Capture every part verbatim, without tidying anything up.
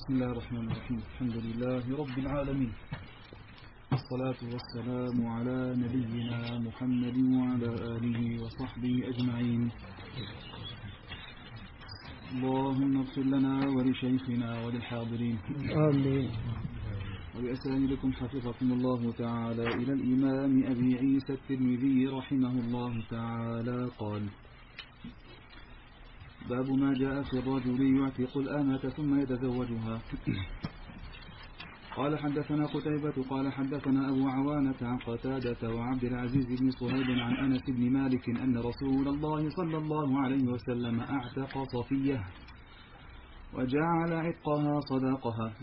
بسم الله الرحمن الرحيم. الحمد لله رب العالمين، والصلاة والسلام على نبينا محمد وعلى آله وصحبه أجمعين. اللهم اغفر لنا ولشيخنا وللحاضرين آمين. ولأسانيدكم حفظكم الله تعالى إلى الإمام أبي عيسى الترمذي رحمه الله تعالى قال: باب ما جاء في الرجل يعتق الأمة ثم يتزوجها. قال حدثنا قتيبة قال حدثنا أبو عوانة عن قتادة وعبد العزيز بن صهيب عن أنس بن مالك أن رسول الله صلى الله عليه وسلم أعتق صفية وجعل عتقها صداقها.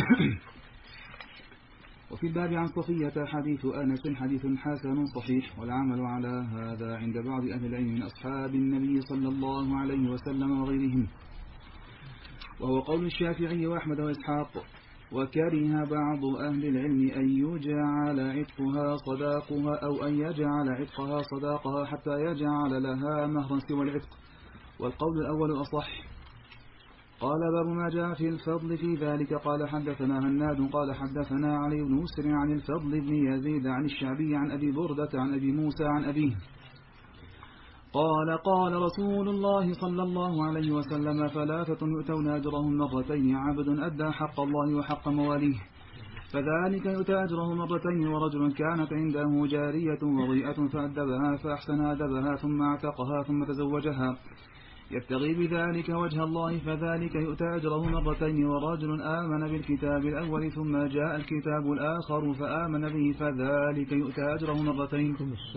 وفي الباب عن صفية حديث أنس حديث حسن صحيح، والعمل على هذا عند بعض أهل العلم من أصحاب النبي صلى الله عليه وسلم وغيرهم، وهو قول الشافعي وأحمد وإسحاق. وكره بعض أهل العلم أن يجعل عتقها صداقها أو أن يجعل عتقها صداقها حتى يجعل لها مهرا سوى العتق، والقول الأول أصح. قال: باب ما جاء في الفضل في ذلك. قال حدثنا هناد قال حدثنا علي بن مسر عن الفضل بن يزيد عن الشعبي عن أبي بردة عن أبي موسى عن أبيه قال: قال رسول الله صلى الله عليه وسلم: ثلاثة يؤتون أجرهم مرتين، عبد أدى حق الله وحق مواليه فذلك يؤتى أجره مرتين، ورجل كانت عنده جارية وضيئة فأدبها فأحسن أدبها ثم اعتقها ثم تزوجها يبتغي بذلك وجه الله فذلك يؤتى أجره مرتين، ورجل آمن بالكتاب الأول ثم جاء الكتاب الآخر فآمن به فذلك يؤتى أجره مرتين.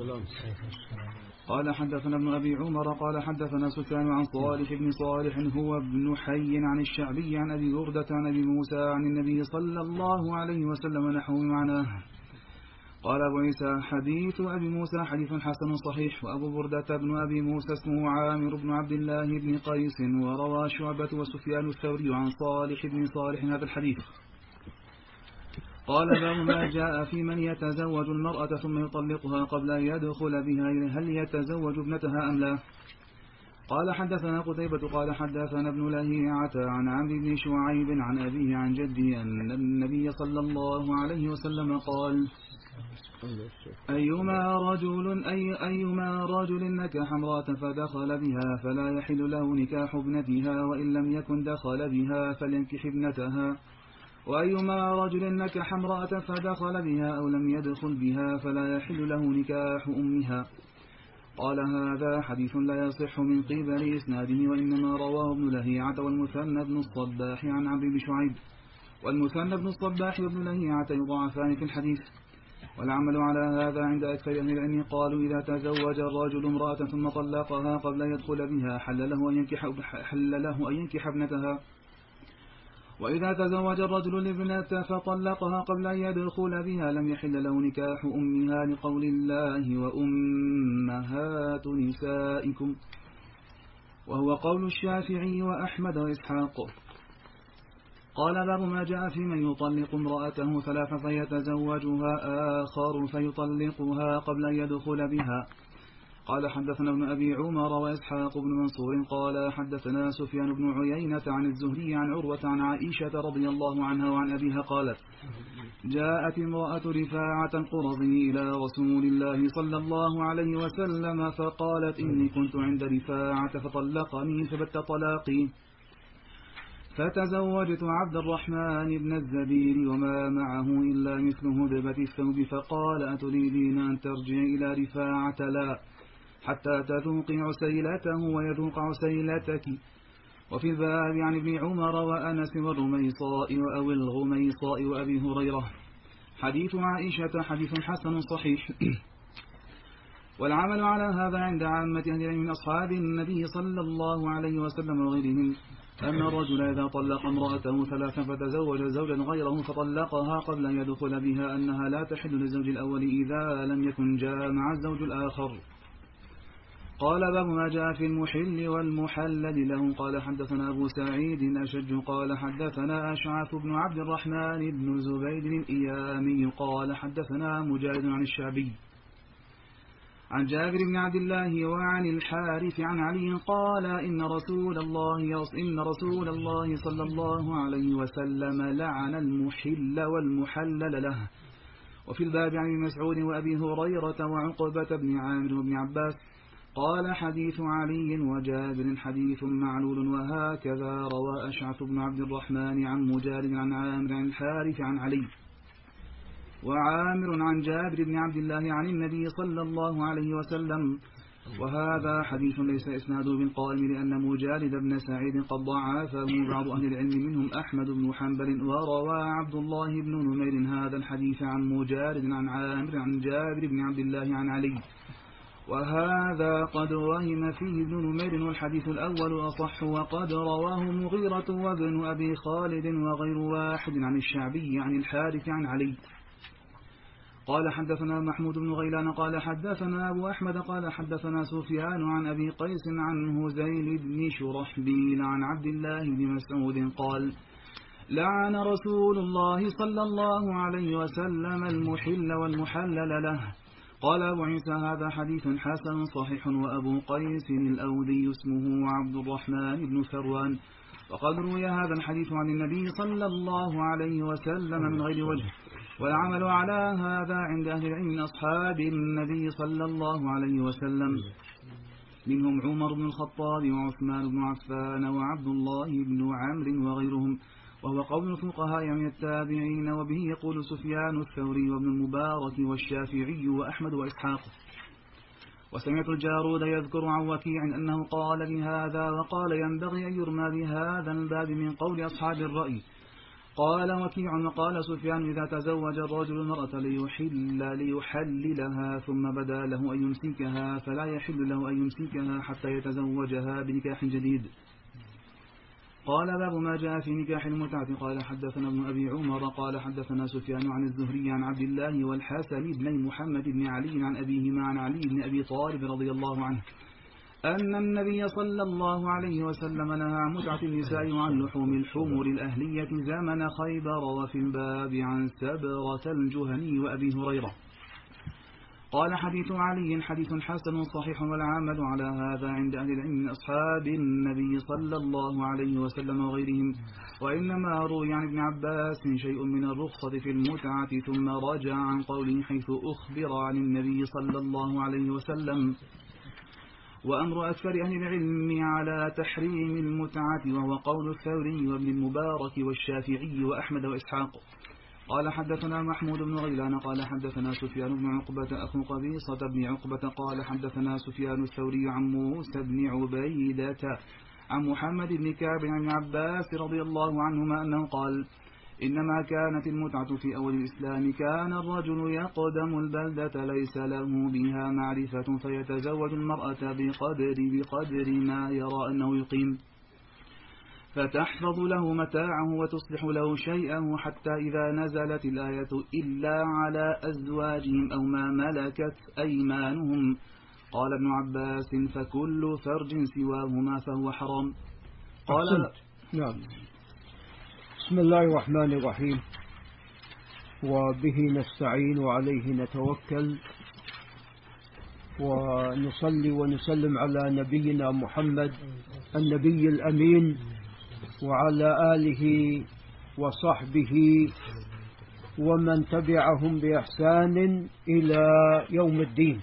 قال حدثنا ابن أبي عمر قال حدثنا سفيان عن صالح بن صالح هو ابن حي عن الشعبي عن أبي بردة عن أبي موسى عن النبي صلى الله عليه وسلم نحو معناه. قال أبو عيسى: حديث أبي موسى حديث حسن صحيح. وأبو بردة بن أبي موسى اسمه عامر بن عبد الله بن قيس، وروى شعبة وسفيان الثوري عن صالح بن صالح هذا الحديث. قال: باب ما جاء في من يتزوج المرأة ثم يطلقها قبل أن يدخل بها، هل يتزوج ابنتها أم لا؟ قال حدثنا قتيبة قال حدثنا ابن لهيعة عن عمرو بن شعيب عن أبيه عن جده أن النبي صلى الله عليه وسلم قال: أيما رجل أي أيما رجل نكح امرأة فدخل بها فلا يحل له نكاح ابنتها، وإن لم يكن دخل بها فلينكح ابنتها، وأيما رجل نكح امرأة فدخل بها أو لم يدخل بها فلا يحل له نكاح أمها. قال: هذا حديث لا يصح من قبل إسناده، وإنما رواه ابن لهيعة والمثنى بن الصباح عن عمرو بن شعيب، والمثنى بن الصباح وابن لهيعة يضعفان في الحديث. والعمل على هذا عند أكثر أهل العلم قالوا: إذا تزوج الرجل امرأة ثم طلقها قبل أن يدخل بها حل له أن ينكح, حل له أن ينكح ابنتها، وإذا تزوج الرجل الابنة فطلقها قبل أن يدخل بها لم يحل له نكاح أمها، لقول الله: وأمهات نسائكم، وهو قول الشافعي وأحمد وإسحاق. قال: باب ما جاء في من يطلق امرأته ثلاثة فيتزوجها آخر فيطلقها قبل أن يدخل بها. قال حدثنا ابن أبي عمر وإسحاق بن منصور قال حدثنا سفيان بن عيينة عن الزهري عن عروة عن عائشة رضي الله عنها وعن أبيها قالت: جاءت امرأة رفاعة القرظي إلى رسول الله صلى الله عليه وسلم فقالت: إني كنت عند رفاعة فطلقني فبت طلاقي، فتزوجت عبد الرحمن بن الزبير وما معه إلا مثل هدبة الثوب، فقال: أتريدين أن ترجعي إلى رفاعة؟ لا، حتى تذوقي عسيلته ويذوق عسيلتك. وفي الباب عن ابن عمر وأنس والرميصاء أو الغميصاء وأبي هريرة. حديث عائشة حديث حسن صحيح. والعمل على هذا عند عامة أهل العلم من أصحاب النبي صلى الله عليه وسلم وغيرهم أن الرجل إذا طلق امرأته ثلاثا فتزوج زوجا غيره فطلقها قبل أن يدخل بها أنها لا تحل للزوج الأول إذا لم يكن جامع الزوج الآخر. قال: باب ما جاء في المحل والمحلل له. قال حدثنا أبو سعيد أشج قال حدثنا أشعث بن عبد الرحمن بن زبيد الإيامي قال حدثنا مجاهد عن الشعبي عن جابر بن عبد الله وعن الحارث عن علي قال إن رسول الله إن رسول الله صلى الله عليه وسلم لعن المحل والمحلل له. وفي الباب عن مسعود وأبي هريرة وعقبة بن عامر وابن عباس قال حديث علي وجابر حديث معلول. وهكذا روى أشعث بن عبد الرحمن عن مجالد عن عامر عن الحارث عن علي وعامر عن جابر بن عبد الله عن النبي صلى الله عليه وسلم. وهذا حديث ليس إسناده بالقائم لأن مجالد بن سعيد قد ضعفه بعض أهل العلم منهم أحمد بن حنبل. وروى عبد الله بن نمير هذا الحديث عن مجالد عن عامر عن جابر بن عبد الله عن علي، وهذا قد وهم فيه ابن نمير والحديث الأول أصح. وقد رواه مغيرة وابن أبي خالد وغير واحد عن الشعبي عن الحارث عن علي. قال حدثنا محمود بن غيلان قال حدثنا أبو أحمد قال حدثنا سفيان عن أبي قيس عن هزيل بن شرحبيل عن عبد الله بن مسعود قال لعن رسول الله صلى الله عليه وسلم المحل والمحلل له. قال أبو عيسى هذا حديث حسن صحيح. وأبو قيس الأودي اسمه عبد الرحمن بن فروان، وقد روي هذا الحديث عن النبي صلى الله عليه وسلم من غير وجه. والعمل على هذا عند أهل العلم من أصحاب النبي صلى الله عليه وسلم، منهم عمر بن الخطاب وعثمان بن عفان وعبد الله بن عمرو وغيرهم، وهو قول الفقهاء من التابعين. وبه يقول سفيان الثوري وابن المبارك والشافعي وأحمد وإسحاق. وسمعت الجارود يذكر عن وكيع أنه قال بهذا، وقال ينبغي أن يرمى بهذا الباب من قول أصحاب الرأي. قال وكيع وقال سفيان إذا تزوج الرجل المرأة ليحل ليحللها ثم بدا له أن يمسكها فلا يحل له أن يمسكها حتى يتزوجها بنكاح جديد. قال باب ما جاء في نكاح المتعة. قال حدثنا ابن أبي عمر قال حدثنا سفيان عن الزهري عن عبد الله والحسن بن محمد بن علي عن أبيهما عن علي بن أبي طالب رضي الله عنه أن النبي صلى الله عليه وسلم نهى عن متعة النساء وعن لحوم الحمر الأهلية زمن خيبر. وفي الباب عن سبرة الجهني وأبي هريرة. قال حديث علي حديث حسن صحيح. والعمل على هذا عند أهل العلم من أصحاب النبي صلى الله عليه وسلم وغيرهم. وإنما روي عن ابن عباس شيء من الرخصة في المتعة ثم رجع عن قوله حيث أخبر عن النبي صلى الله عليه وسلم. وأمر أكثر أهل العلم على تحريم المتعة، وهو قول الثوري وابن المبارك والشافعي وأحمد وإسحاق. قال حدثنا محمود بن غيلان قال حدثنا سفيان بن عقبة أخو قبيصة بن عقبة قال حدثنا سفيان الثوري عن موسى بن عبيدة عن محمد بن كعب عن عباس رضي الله عنهما أنه قال إنما كانت المتعة في أول الإسلام كان الرجل يقدم البلدة ليس له بها معرفة فيتزوج المرأة بقدر بقدر ما يرى أنه يقيم، فتحفظ له متاعه وتصلح له شيئه حتى إذا نزلت الآية إلا على أزواجهم أو ما ملكت أيمانهم. قال ابن عباس فكل فرج سواهما فهو حرام. قال نعم. بسم الله الرحمن الرحيم، وبه نستعين وعليه نتوكل، ونصلي ونسلم على نبينا محمد النبي الأمين وعلى آله وصحبه ومن تبعهم بإحسان إلى يوم الدين.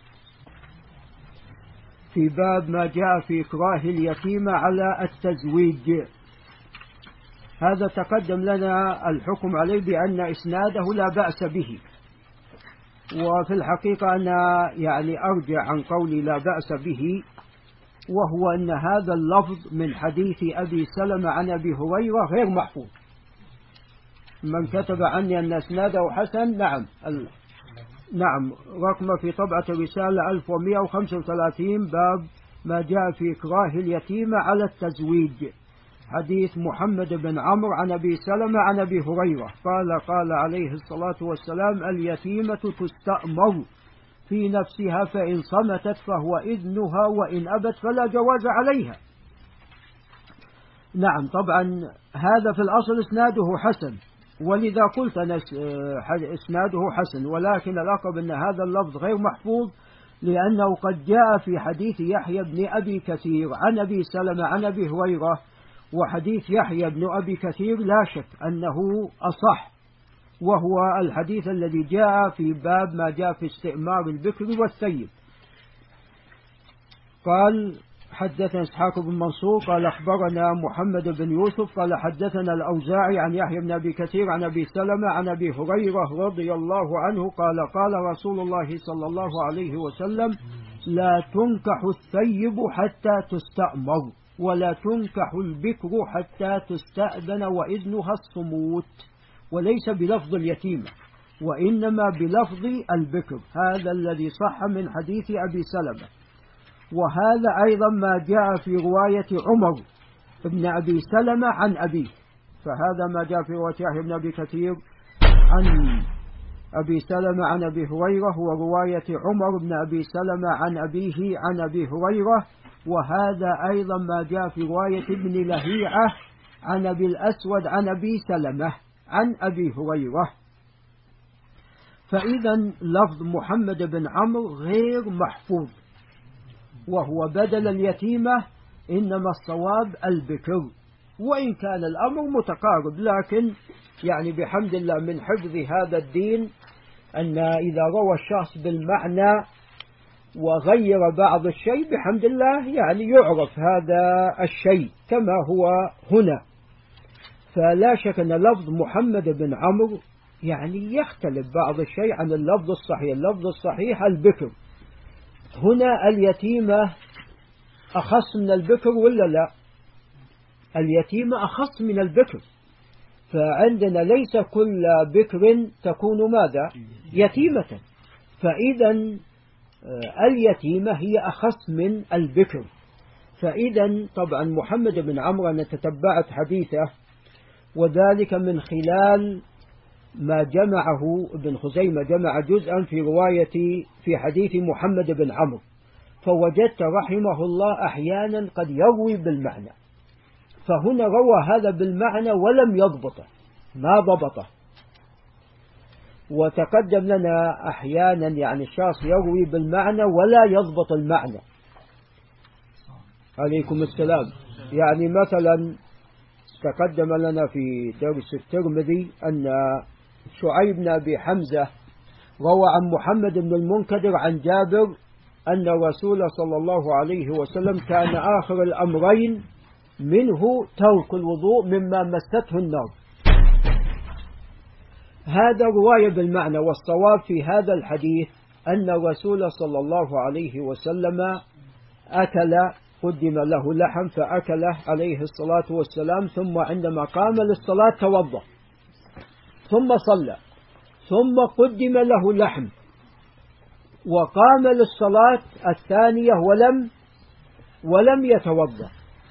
في باب ما جاء في إكراه اليتيم على التزويج. هذا تقدم لنا الحكم عليه بأن إسناده لا بأس به، وفي الحقيقة أنا يعني أرجع عن قولي لا بأس به، وهو أن هذا اللفظ من حديث أبي سلمة عن أبي هريرة غير محفوظ. من كتب عني أن إسناده حسن نعم ال... نعم رقم في طبعة الرسالة ألف ومئة وخمسة وثلاثين باب ما جاء في إكراه اليتيم على التزويج، حديث محمد بن عمرو عن أبي سلمة عن أبي هريرة قال قال عليه الصلاة والسلام اليتيمة تستأمر في نفسها فإن صمتت فهو إذنها وإن أبت فلا جواز عليها. نعم طبعا هذا في الأصل إسناده حسن، ولذا قلت أنا إسناده حسن، ولكن الأقرب أن هذا اللفظ غير محفوظ لأنه قد جاء في حديث يحيى بن أبي كثير عن أبي سلمة عن أبي هريرة، وحديث يحيى بن أبي كثير لا شك أنه أصح، وهو الحديث الذي جاء في باب ما جاء في استئمار البكر والثيب. قال حدثنا إسحاق بن منصور قال أخبرنا محمد بن يوسف قال حدثنا الأوزاعي عن يحيى بن أبي كثير عن أبي سلمة عن أبي هريرة رضي الله عنه قال قال رسول الله صلى الله عليه وسلم: لا تنكح الثيب حتى تستأمر، ولا تنكح البكر حتى تستأذن وإذنها الصموت، وليس بلفظ اليتيمة وإنما بلفظ البكر. هذا الذي صح من حديث أبي سلمة. وهذا أيضا ما جاء في رواية عمر بن أبي سلمة عن أبيه، فهذا ما جاء في رواية يحيى بن أبي كثير عن أبي سلمة عن أبي هريرة، ورواية عمر بن أبي سلمة عن أبيه عن أبي هريرة. وهذا أيضا ما جاء في رواية ابن لهيعة عن أبي الأسود عن أبي سلمة عن أبي هريرة. فإذا لفظ محمد بن عمرو غير محفوظ، وهو بدل اليتيمة، إنما الصواب البكر، وإن كان الأمر متقارب، لكن يعني بحمد الله من حفظ هذا الدين أن إذا روى الشخص بالمعنى وغير بعض الشيء بحمد الله يعني يعرف هذا الشيء كما هو هنا. فلا شك أن لفظ محمد بن عمرو يعني يختلف بعض الشيء عن اللفظ الصحيح. اللفظ الصحيح البكر. هنا اليتيمة أخص من البكر ولا لا؟ اليتيمة أخص من البكر، فعندنا ليس كل بكر تكون ماذا؟ يتيمة. فإذا اليتيمة هي أخص من البكر. فإذا طبعا محمد بن عمرو أنا تتبعت حديثه، وذلك من خلال ما جمعه ابن خزيمة، جمع جزءا في رواية في حديث محمد بن عمرو، فوجدت رحمه الله أحيانا قد يروي بالمعنى، فهنا روى هذا بالمعنى ولم يضبطه، ما ضبطه. وتقدم لنا أحيانا يعني الشخص يروي بالمعنى ولا يضبط المعنى. عليكم السلام. يعني مثلا تقدم لنا في درس الترمذي أن شعيب بن أبي حمزة روى عن محمد بن المنكدر عن جابر أن الرسول صلى الله عليه وسلم كان آخر الأمرين منه ترك الوضوء مما مسته النار. هذا رواية بالمعنى، والصواب في هذا الحديث أن الرسول صلى الله عليه وسلم أكل، قدم له لحم فأكله عليه الصلاة والسلام، ثم عندما قام للصلاة توضأ ثم صلى، ثم قدم له لحم وقام للصلاة الثانية ولم ولم يتوضأ.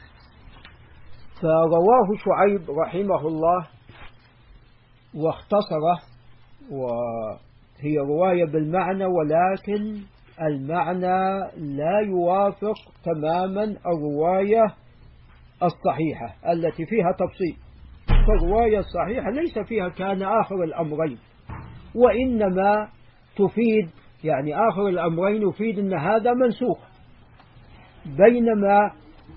فرواه شعيب رحمه الله واختصره، وهي رواية بالمعنى ولكن المعنى لا يوافق تماما الرواية الصحيحة التي فيها تفصيل. فالرواية الصحيحة ليس فيها كان آخر الأمرين، وإنما تفيد يعني آخر الأمرين يفيد أن هذا منسوخ، بينما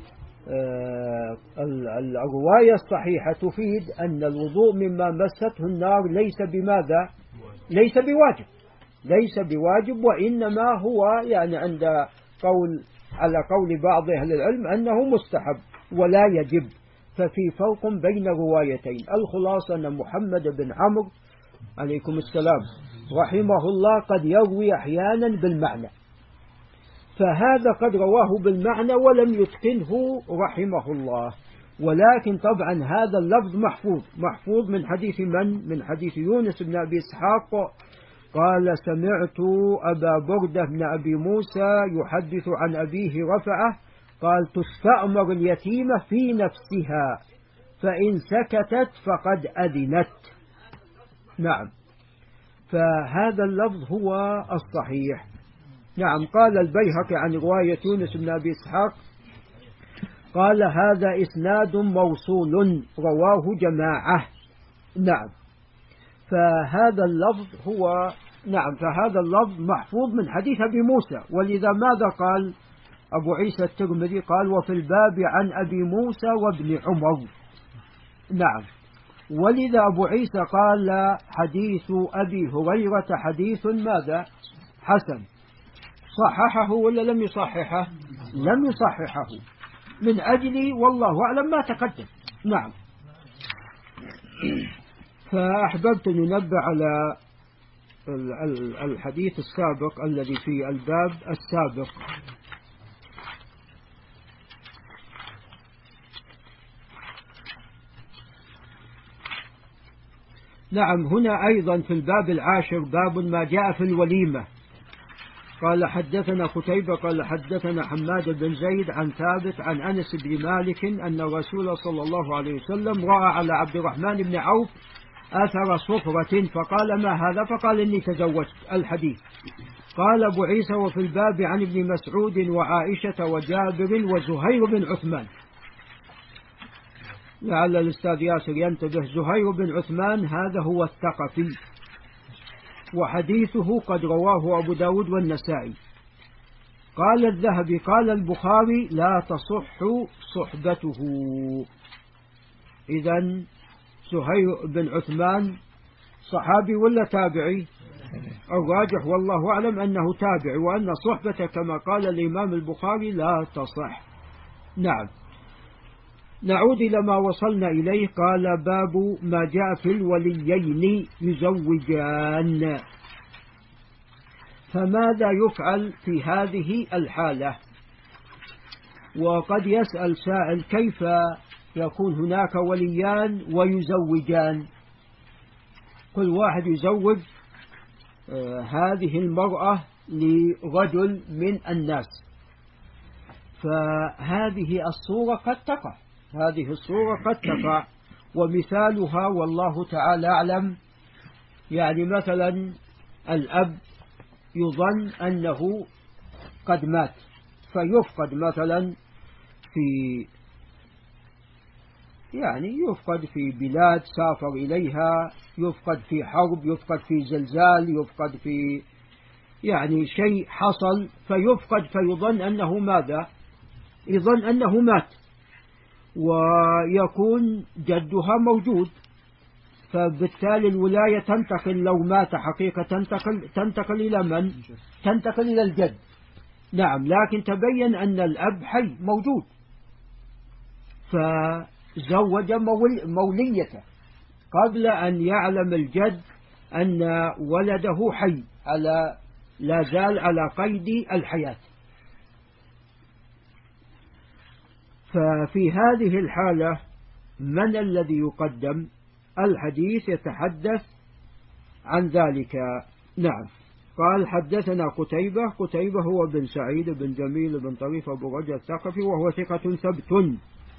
الرواية الصحيحة تفيد أن الوضوء مما مسته النار ليس بماذا؟ ليس بواجب، ليس بواجب، وإنما هو يعني عند قول على قول بعض أهل العلم أنه مستحب ولا يجب. ففي فرق بين روايتين. الخلاصة أن محمد بن عمرو عليكم السلام رحمه الله قد يروي أحيانا بالمعنى، فهذا قد رواه بالمعنى ولم يتقنه رحمه الله. ولكن طبعا هذا اللفظ محفوظ محفوظ من حديث من؟ من حديث يونس بن أبي إسحاق قال سمعت أبا بردة بن أبي موسى يحدث عن أبيه رفعه قال تستأمر اليتيمة في نفسها فإن سكتت فقد أذنت. نعم، فهذا اللفظ هو الصحيح. نعم. قال البيهقي عن رواية يونس بن أبي إسحاق قال هذا إسناد موصول رواه جماعة. نعم، فهذا اللفظ هو نعم، فهذا اللفظ محفوظ من حديث أبي موسى. ولذا ماذا قال أبو عيسى الترمذي؟ قال وفي الباب عن أبي موسى وابن عمر. نعم، ولذا أبو عيسى قال حديث أبي هريرة حديث ماذا؟ حسن. صححه ولا لم يصححه؟ لم يصححه، من أجل والله أعلم ما تقدم. نعم. فأحببت أن ننبه على الحديث السابق الذي في الباب السابق. نعم، هنا أيضا في الباب العاشر باب ما جاء في الوليمة. قال حدثنا قتيبة قال حدثنا حماد بن زيد عن ثابت عن أنس بن مالك أن الرسول صلى الله عليه وسلم رأى على عبد الرحمن بن عوف أثر صفرة فقال ما هذا؟ فقال إني تزوجت. الحديث. قال أبو عيسى وفي الباب عن ابن مسعود وعائشة وجابر وزهير بن عثمان. لعل الأستاذ ياسر ينتبه، زهير بن عثمان هذا هو الثقفي، وحديثه قد رواه أبو داود والنسائي. قال الذهبي قال البخاري لا تصح صحبته. إذن زهير بن عثمان صحابي ولا تابعي؟ الراجح والله أعلم أنه تابعي، وأن صحبته كما قال الإمام البخاري لا تصح. نعم. نعود إلى ما وصلنا إليه. قال باب ما جاء في الوليين يزوجان. فماذا يفعل في هذه الحالة؟ وقد يسأل سائل كيف يكون هناك وليان ويزوجان؟ كل واحد يزوج آه هذه المرأة لرجل من الناس. فهذه الصورة قد تقع، هذه الصورة قد تقع، ومثالها والله تعالى أعلم. يعني مثلا الأب يظن أنه قد مات فيفقد مثلا في يعني يفقد في بلاد سافر إليها، يفقد في حرب، يفقد في زلزال، يفقد في يعني شيء حصل فيفقد، فيظن أنه ماذا؟ يظن أنه مات، ويكون جدها موجود، فبالتالي الولاية تنتقل لو مات حقيقة تنتقل, تنتقل إلى من؟ تنتقل إلى الجد. نعم، لكن تبين أن الأب حي موجود، فزوج موليته قبل أن يعلم الجد أن ولده حي على لا زال على قيد الحياة. ففي هذه الحالة من الذي يقدم؟ الحديث يتحدث عن ذلك. نعم. قال حدثنا قتيبة. قتيبة هو بن سعيد بن جميل بن طريف أبو رجاء الثقفي وهو ثقة ثبت.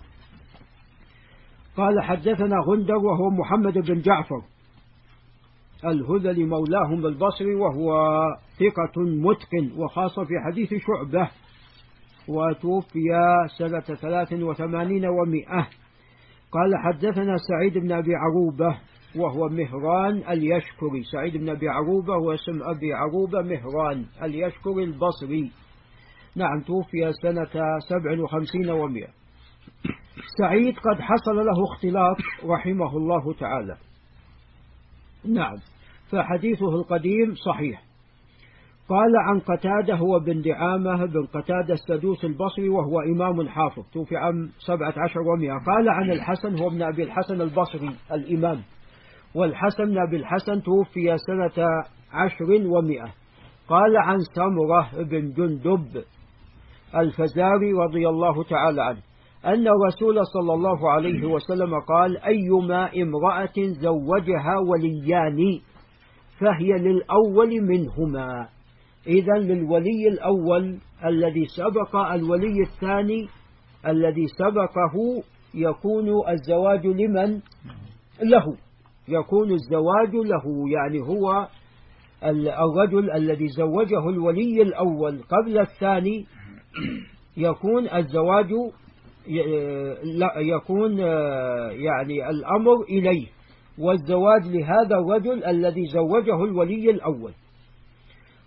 قال حدثنا غندر وهو محمد بن جعفر الهذلي مولاهم البصري وهو ثقة متقن، وخاصة في حديث شعبة، وتوفي سنة ثلاث وثمانين ومئة. قال حدثنا سعيد بن أبي عروبة وهو مهران اليشكري. سعيد بن أبي عروبة هو اسم أبي عروبة مهران اليشكري البصري. نعم، توفي سنة سبع وخمسين ومئة. سعيد قد حصل له اختلاط رحمه الله تعالى. نعم، فحديثه القديم صحيح. قال عن قتادة هو بن دعامة بن قتادة السدوس البصري وهو إمام حافظ، توفي عام سبعة عشر ومئة. قال عن الحسن هو ابن أبي الحسن البصري الإمام، والحسن بن أبي الحسن توفي سنة عشر ومئة. قال عن سمرة بن جندب الفزاري رضي الله تعالى عنه أن الرسول صلى الله عليه وسلم قال أيما امرأة زوجها وليان فهي للأول منهما. إذن للولي الأول الذي سبق الولي الثاني الذي سبقه يكون الزواج لمن؟ له، يكون الزواج له، يعني هو الرجل الذي زوجه الولي الأول قبل الثاني يكون الزواج يكون يعني الأمر إليه، والزواج لهذا الرجل الذي زوجه الولي الأول.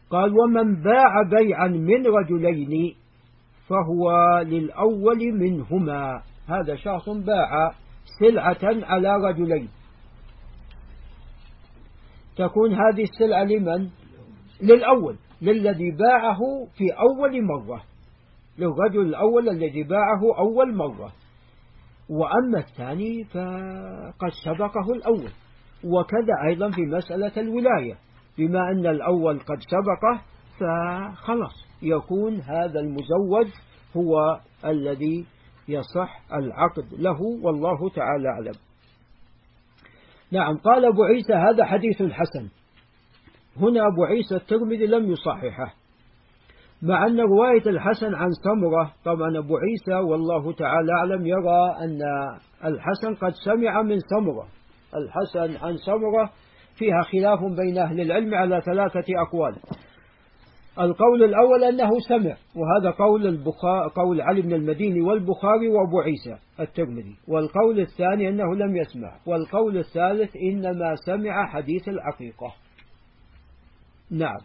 قال ومن باع بيعا من رجلين فهو للأول منهما. هذا شخص باع سلعة على رجلين، تكون هذه السلعة لمن؟ للأول، للذي باعه في أول مرة، للرجل الأول الذي باعه أول مرة. وأما الثاني فقد سبقه الأول. وكذا أيضا في مسألة الولاية، بما أن الأول قد سبقه فخلص يكون هذا المزوج هو الذي يصح العقد له، والله تعالى أعلم. نعم. قال أبو عيسى هذا حديث حسن. هنا أبو عيسى الترمذي لم يصححه، مع أن رواية الحسن عن سمرة، طبعا أبو عيسى والله تعالى أعلم يرى أن الحسن قد سمع من سمرة. الحسن عن سمرة فيها خلاف بين أهل العلم على ثلاثة أقوال. القول الأول أنه سمع، وهذا قول البخاري، قول علي بن المديني والبخاري وأبو عيسى الترمذي. والقول الثاني أنه لم يسمع. والقول الثالث إنما سمع حديث العقيقة. نعم.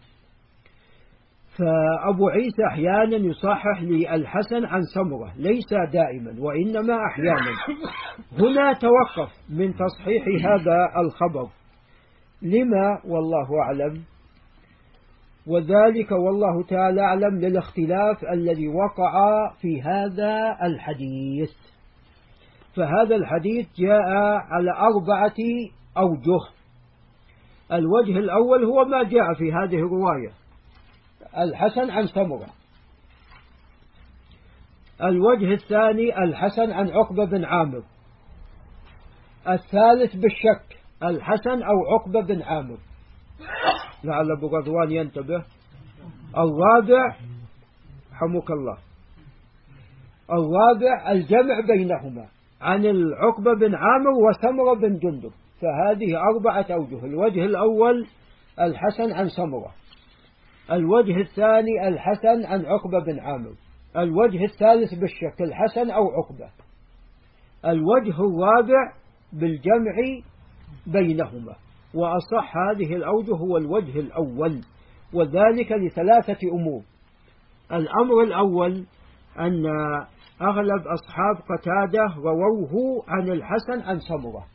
فأبو عيسى أحيانا يصحح للحسن عن سمرة، ليس دائما وإنما أحيانا. هنا توقف من تصحيح هذا الخبر، لما والله أعلم، وذلك والله تعالى أعلم للاختلاف الذي وقع في هذا الحديث. فهذا الحديث جاء على أربعة أوجه. الوجه الأول هو ما جاء في هذه الرواية، الحسن عن سمرة. الوجه الثاني الحسن عن عقبة بن عامر. الثالث بالشك الحسن أو عقبة بن عامر، لعل أبو غزوان ينتبه. الرابع حمك الله، الرابع الجمع بينهما عن العقبة بن عامر وسمرة بن جندب. فهذه أربعة أوجه. الوجه الأول الحسن عن سمرة، الوجه الثاني الحسن عن عقبة بن عامر، الوجه الثالث بالشك الحسن أو عقبة، الوجه الرابع بالجمع بينهما. وأصح هذه الأوجه هو الوجه الأول، وذلك لثلاثة أمور. الأمر الأول أن أغلب أصحاب قتادة رووه عن الحسن عن سمرة،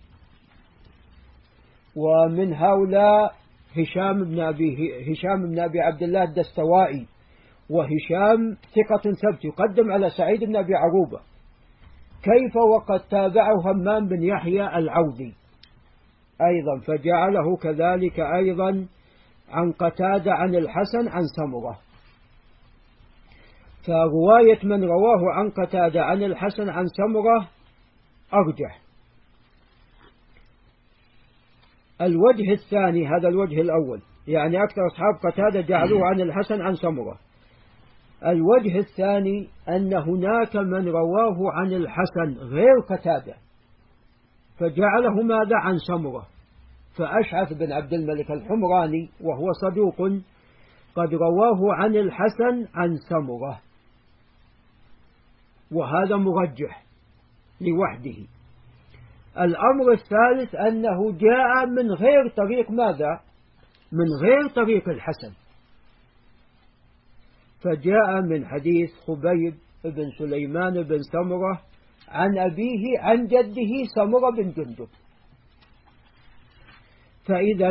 ومن هؤلاء هشام بن أبي هشام بن أبي عبد الله الدستوائي، وهشام ثقة ثبت يقدم على سعيد بن أبي عروبة، كيف وقد تابعه همام بن يحيى العودي أيضا، فجعله كذلك أيضا عن قتادة عن الحسن عن سمرة. فرواية من رواه عن قتادة عن الحسن عن سمرة أرجح. الوجه الثاني هذا الوجه الأول، يعني أكثر أصحاب قتادة جعلوه عن الحسن عن سمرة. الوجه الثاني أن هناك من رواه عن الحسن غير قتادة فجعله ماذا عن سمرة. فأشعث بن عبد الملك الحمراني وهو صدوق قد رواه عن الحسن عن سمرة، وهذا مرجح لوحده. الأمر الثالث أنه جاء من غير طريق ماذا؟ من غير طريق الحسن، فجاء من حديث خبيب بن سليمان بن سمرة عن أبيه عن جده سمرة بن جندب. فإذا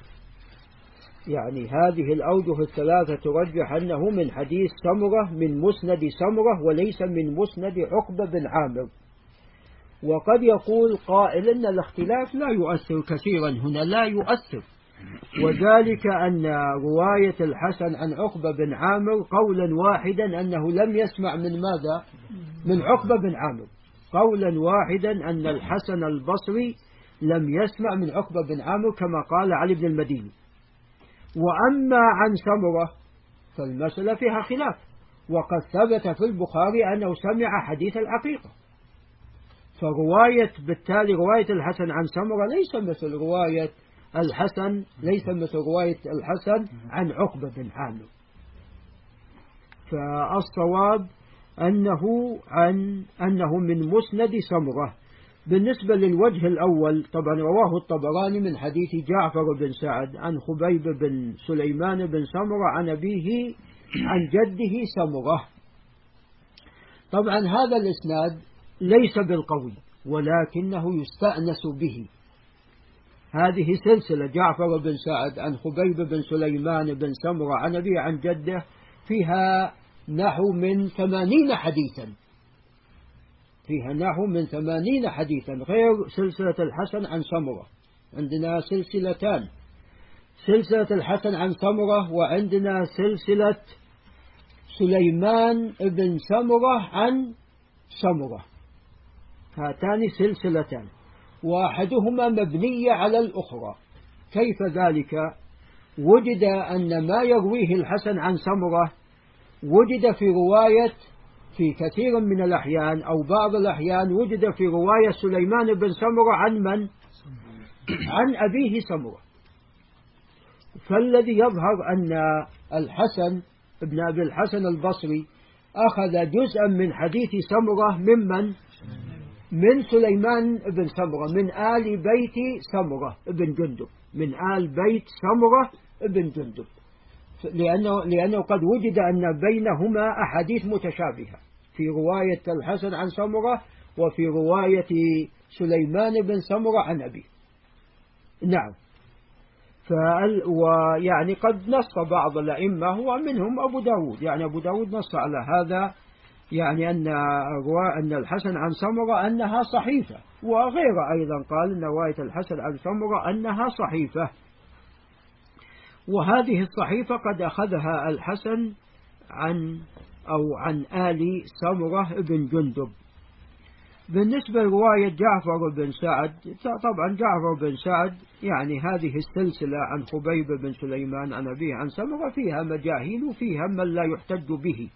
يعني هذه الأوجه الثلاثة ترجح أنه من حديث سمرة من مسند سمرة وليس من مسند عقبة بن عامر. وقد يقول قائل أن الاختلاف لا يؤثر كثيرا، هنا لا يؤثر، وذلك أن رواية الحسن عن عقبة بن عامر قولا واحدا أنه لم يسمع من ماذا؟ من عقبة بن عامر، قولا واحدا أن الحسن البصري لم يسمع من عقبة بن عامر كما قال علي بن المديني. وأما عن سمرة فالمسألة فيها خلاف، وقد ثبت في البخاري أنه سمع حديث العقيقة. فرواية بالتالي رواية الحسن عن سمرة ليس مثل رواية الحسن ليس مثل رواية الحسن عن عقبة بن عامر. فالصواب أنه عن أنه من مسند سمرة. بالنسبة للوجه الأول طبعا رواه الطبراني من حديث جعفر بن سعد عن خبيب بن سليمان بن سمرة عن أبيه عن جده سمرة. طبعا هذا الإسناد ليس بالقوي ولكنه يستأنس به. هذه سلسلة جعفر بن سعد عن خبيب بن سليمان بن سمرة عن أبيه عن جده فيها نحو من ثمانين حديثا فيها نحو من ثمانين حديثا غير سلسلة الحسن عن سمرة. عندنا سلسلتان، سلسلة الحسن عن سمرة وعندنا سلسلة سليمان بن سمرة عن سمرة. هاتان سلسلتان واحدهما مبنية على الأخرى. كيف ذلك؟ وجد أن ما يرويه الحسن عن سمرة وجد في رواية في كثير من الأحيان أو بعض الأحيان وجد في رواية سليمان بن سمرة عن من؟ عن أبيه سمرة. فالذي يظهر أن الحسن ابن أبي الحسن البصري أخذ جزءا من حديث سمرة ممن؟ من سليمان بن سمرة من آل بيت سمرة بن جندب من آل بيت سمرة بن جندب لأنه, لأنه قد وجد أن بينهما أحاديث متشابهة في رواية الحسن عن سمرة وفي رواية سليمان بن سمرة عن أبيه. نعم. ويعني قد نص بعض الأئمة ومنهم أبو داود، يعني أبو داود نص على هذا، يعني أن أن الحسن عن سمرة أنها صحيفة، وغير أيضا قال أن رواية الحسن عن سمرة أنها صحيفة. وهذه الصحيفة قد أخذها الحسن عن أو عن آل سمرة بن جندب. بالنسبة لرواية جعفر بن سعد، طبعا جعفر بن سعد يعني هذه السلسلة عن خبيب بن سليمان عن أبيه عن سمرة فيها مجاهيل وفيها من لا يحتج به،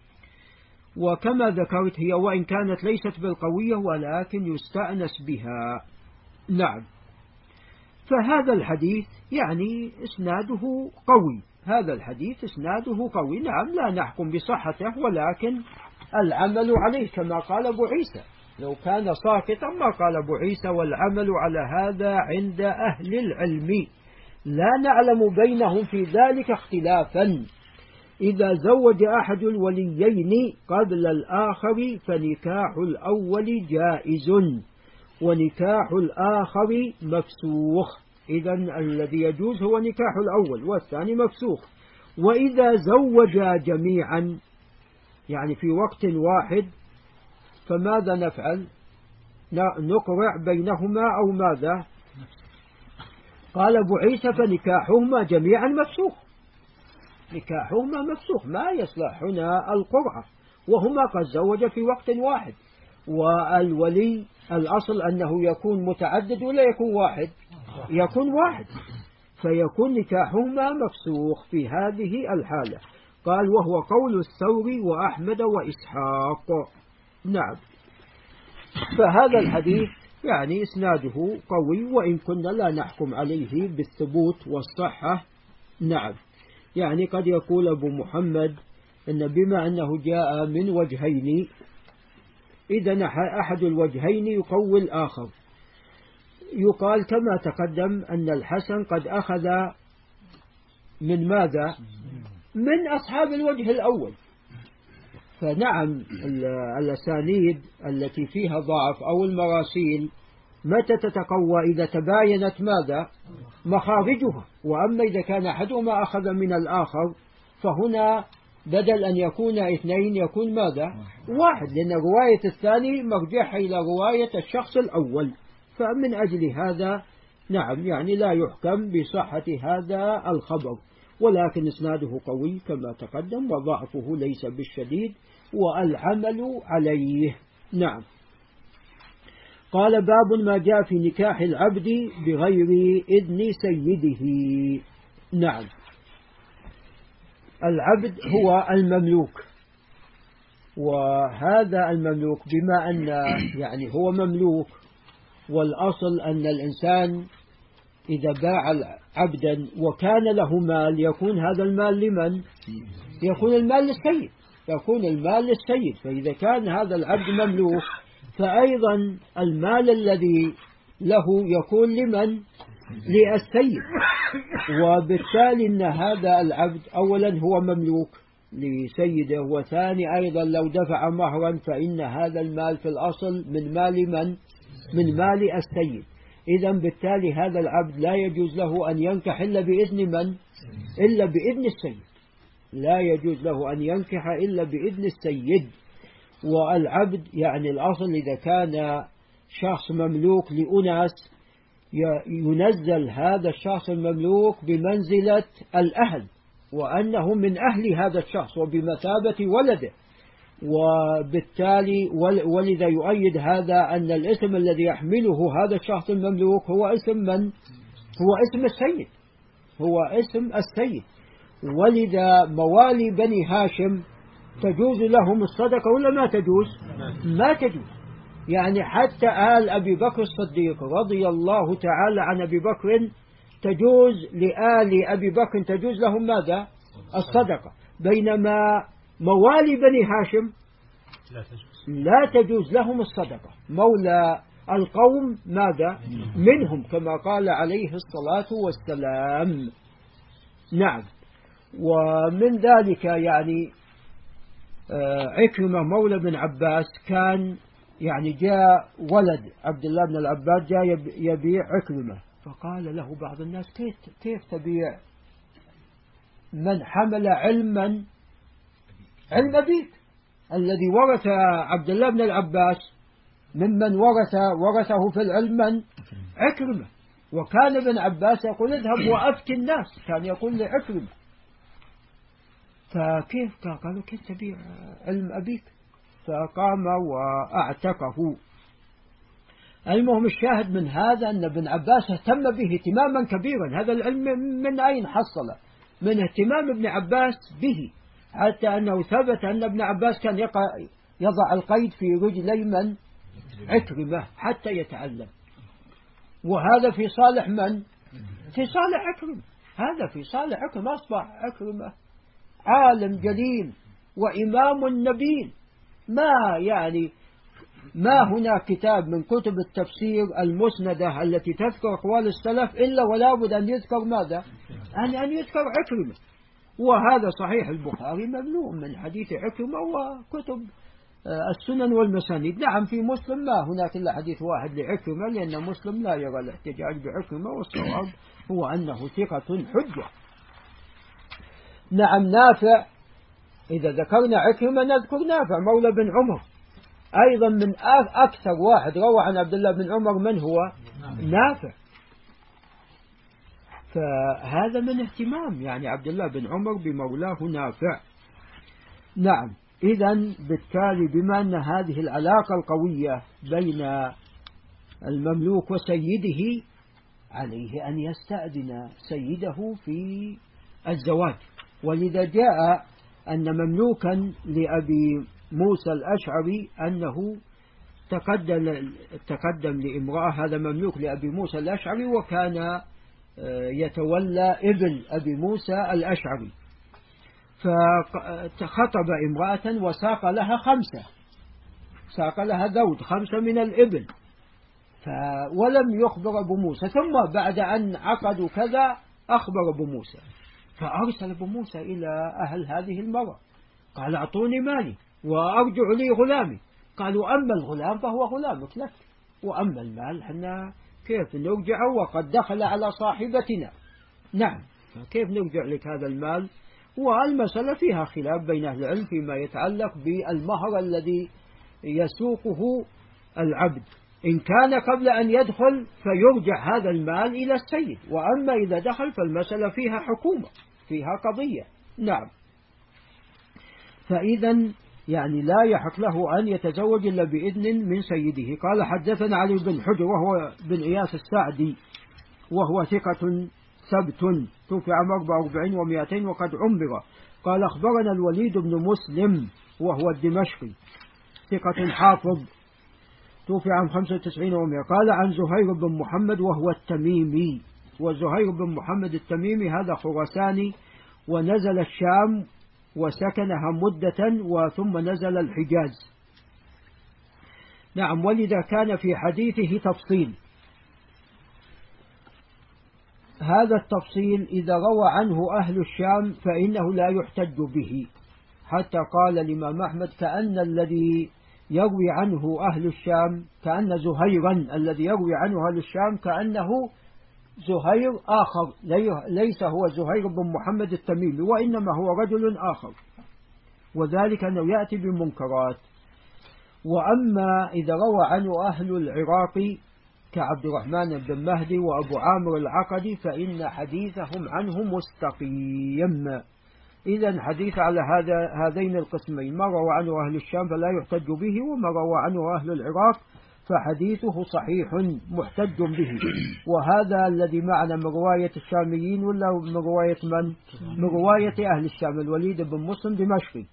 وكما ذكرت هي وإن كانت ليست بالقوية ولكن يستأنس بها. نعم. فهذا الحديث يعني إسناده قوي، هذا الحديث إسناده قوي. نعم لا نحكم بصحته ولكن العمل عليه كما قال أبو عيسى، لو كان ساقطا ما قال أبو عيسى والعمل على هذا عند أهل العلم لا نعلم بينهم في ذلك اختلافا. إذا زوج أحد الوليين قبل الآخر فنكاح الأول جائز ونكاح الآخر مفسوخ. إذن الذي يجوز هو نكاح الأول والثاني مفسوخ. وإذا زوجا جميعا يعني في وقت واحد فماذا نفعل؟ نقرع بينهما أو ماذا؟ قال أبو عيسى فنكاحهما جميعا مفسوخ، نكاحهما مفسوخ ما يصلح هنا القرعة، وهما قد زوج في وقت واحد. والولي الأصل أنه يكون متعدد ولا يكون واحد؟ يكون واحد، فيكون نكاحهما مفسوخ في هذه الحالة. قال وهو قول الثوري وأحمد وإسحاق. نعم. فهذا الحديث يعني إسناده قوي وإن كنا لا نحكم عليه بالثبوت والصحة. نعم. يعني قد يقول أبو محمد إن بما أنه جاء من وجهين إذا أحد الوجهين يقوي الآخر. يقال كما تقدم أن الحسن قد أخذ من ماذا؟ من أصحاب الوجه الأول. فنعم الأسانيد التي فيها ضعف أو المراسيل متى تتقوى؟ إذا تباينت ماذا؟ مخارجها. وأما إذا كان أحدهما أخذ من الآخر فهنا بدل أن يكون اثنين يكون ماذا؟ واحد، لأن رواية الثاني مرجعها إلى رواية الشخص الأول. فمن أجل هذا نعم يعني لا يحكم بصحة هذا الخبر، ولكن إسناده قوي كما تقدم وضعفه ليس بالشديد والعمل عليه. نعم. قال باب ما جاء في نكاح العبد بغير إذن سيده. نعم. العبد هو المملوك، وهذا المملوك بما أن يعني هو مملوك، والأصل أن الإنسان إذا باع عبدا وكان له مال يكون هذا المال لمن؟ يكون المال للسيد، يكون المال للسيد. فإذا كان هذا العبد مملوك فأيضا المال الذي له يكون لمن؟ للسيد. وبالتالي أن هذا العبد أولا هو مملوك لسيده، وثاني أيضا لو دفع مهرا فإن هذا المال في الأصل من مال من؟ من مال السيد. إذا بالتالي هذا العبد لا يجوز له أن ينكح إلا بإذن من؟ إلا بإذن السيد. لا يجوز له أن ينكح إلا بإذن السيد. والعبد يعني الأصل إذا كان شخص مملوك لأناس ينزل هذا الشخص المملوك بمنزلة الأهل، وأنه من أهل هذا الشخص وبمثابة ولده. وبالتالي ولذا يؤيد هذا أن الاسم الذي يحمله هذا الشخص المملوك هو اسم من؟ هو اسم السيد، هو اسم السيد. ولذا موالي بني هاشم تجوز لهم الصدقة ولا ما تجوز؟ ما تجوز. يعني حتى آل أبي بكر الصديق رضي الله تعالى عن أبي بكر تجوز لآل أبي بكر تجوز لهم ماذا؟ الصدقة، بينما موالي بني هاشم لا تجوز لهم الصدقة. مولى القوم ماذا؟ منهم، كما قال عليه الصلاة والسلام. نعم. ومن ذلك يعني عكرمة مولى بن عباس كان يعني جاء ولد عبد الله بن العباس جاء يبيع عكرمة، فقال له بعض الناس كيف كيف تبيع من حمل علما علم أبيك الذي ورث عبد الله بن العباس، ممن ورث ورثه في العلم من؟ عكرمة. وكان ابن عباس يقول اذهب وأفتي الناس، كان يقول لعكرمة. فكيف قالوا كيف تبيع علم أبيك؟ فقام وأعتقه. المهم الشاهد من هذا أن ابن عباس اهتم به اهتماما كبيرا. هذا العلم من أين حصل؟ من اهتمام ابن عباس به، حتى أنه ثبت أن ابن عباس كان يضع القيد في رجلي من؟ عكرمة حتى يتعلم. وهذا في صالح من؟ في صالح عكرمة. هذا في صالح عكرمة. أصبح عكرمة عالم جليل وإمام نبيل. ما يعني ما هناك كتاب من كتب التفسير المسندة التي تذكر أقوال السلف إلا ولا بد أن يذكر ماذا؟ أن أن يذكر عكرمة. وهذا صحيح البخاري مملوء من حديث عكرمة، وكتب السنن والمسانيد. نعم في مسلم ما هناك إلا حديث واحد لعكرمة، لأن مسلم لا يرى الاحتجاج بعكرمة، والصواب هو أنه ثقة حجة. نعم. نافع، إذا ذكرنا عكرمة نذكر نافع مولى بن عمر أيضا، من أكثر واحد روى عن عبد الله بن عمر من هو؟ نافع. فهذا من اهتمام يعني عبد الله بن عمر بمولاه نافع. نعم. إذن بالتالي بما أن هذه العلاقة القوية بين المملوك وسيده عليه أن يستأذن سيده في الزواج. ولذا جاء أن مملوكا لأبي موسى الأشعري أنه تقدم, تقدم لامرأة، هذا مملوك لأبي موسى الأشعري وكان يتولى ابن أبي موسى الأشعري، فخطب امرأة وساق لها خمسة، ساق لها ذود خمسة من الإبل، ولم يخبر أبو موسى. ثم بعد أن عقدوا كذا أخبر أبو موسى، فأرسل أبو موسى إلى أهل هذه المرأة قال أعطوني مالي وأرجع لي غلامي. قالوا أما الغلام فهو غلامك لك، وأما المال حنا كيف نرجع وقد دخل على صاحبتنا. نعم. كيف نرجع لك هذا المال؟ والمسألة فيها خلاف بين أهل العلم فيما يتعلق بالمهر الذي يسوقه العبد. إن كان قبل أن يدخل فيرجع هذا المال إلى السيد، وأما إذا دخل فالمسألة فيها حكومة، فيها قضية. نعم. فإذا يعني لا يحق له أن يتزوج إلا بإذن من سيده. قال حدثنا علي بن حجر وهو بن إياس السعدي وهو ثقة ثبت، توفي عام أربعة وأربعين ومئتين وقد عمر. قال أخبرنا الوليد بن مسلم وهو الدمشقي ثقة حافظ، توفي عام خمسة وتسعين ومئة. قال عن زهير بن محمد وهو التميمي، وزهير بن محمد التميمي هذا خراساني ونزل الشام وسكنها مدة وثم نزل الحجاز. نعم. ولذا كان في حديثه تفصيل، هذا التفصيل إذا روى عنه أهل الشام فإنه لا يحتج به، حتى قال الإمام أحمد كأن الذي يروي عنه أهل الشام كأن زهيرا الذي يروي عنه أهل الشام كأنه زهير آخر ليس هو زهير بن محمد التميمي، وإنما هو رجل آخر، وذلك أنه يأتي بمنكرات. وأما إذا روى عنه أهل العراق كعبد الرحمن بن مهدي وأبو عامر العقدي فإن حديثهم عنه مستقيم. إذن حديث على هذا هذين القسمين، ما روى عنه أهل الشام فلا يحتج به، وما روى عنه أهل العراق فحديثه صحيح محتج به. وهذا الذي معنا من رواية الشاميين ولا من رواية من؟ من رواية أهل الشام، الوليد بن مسلم دمشقي.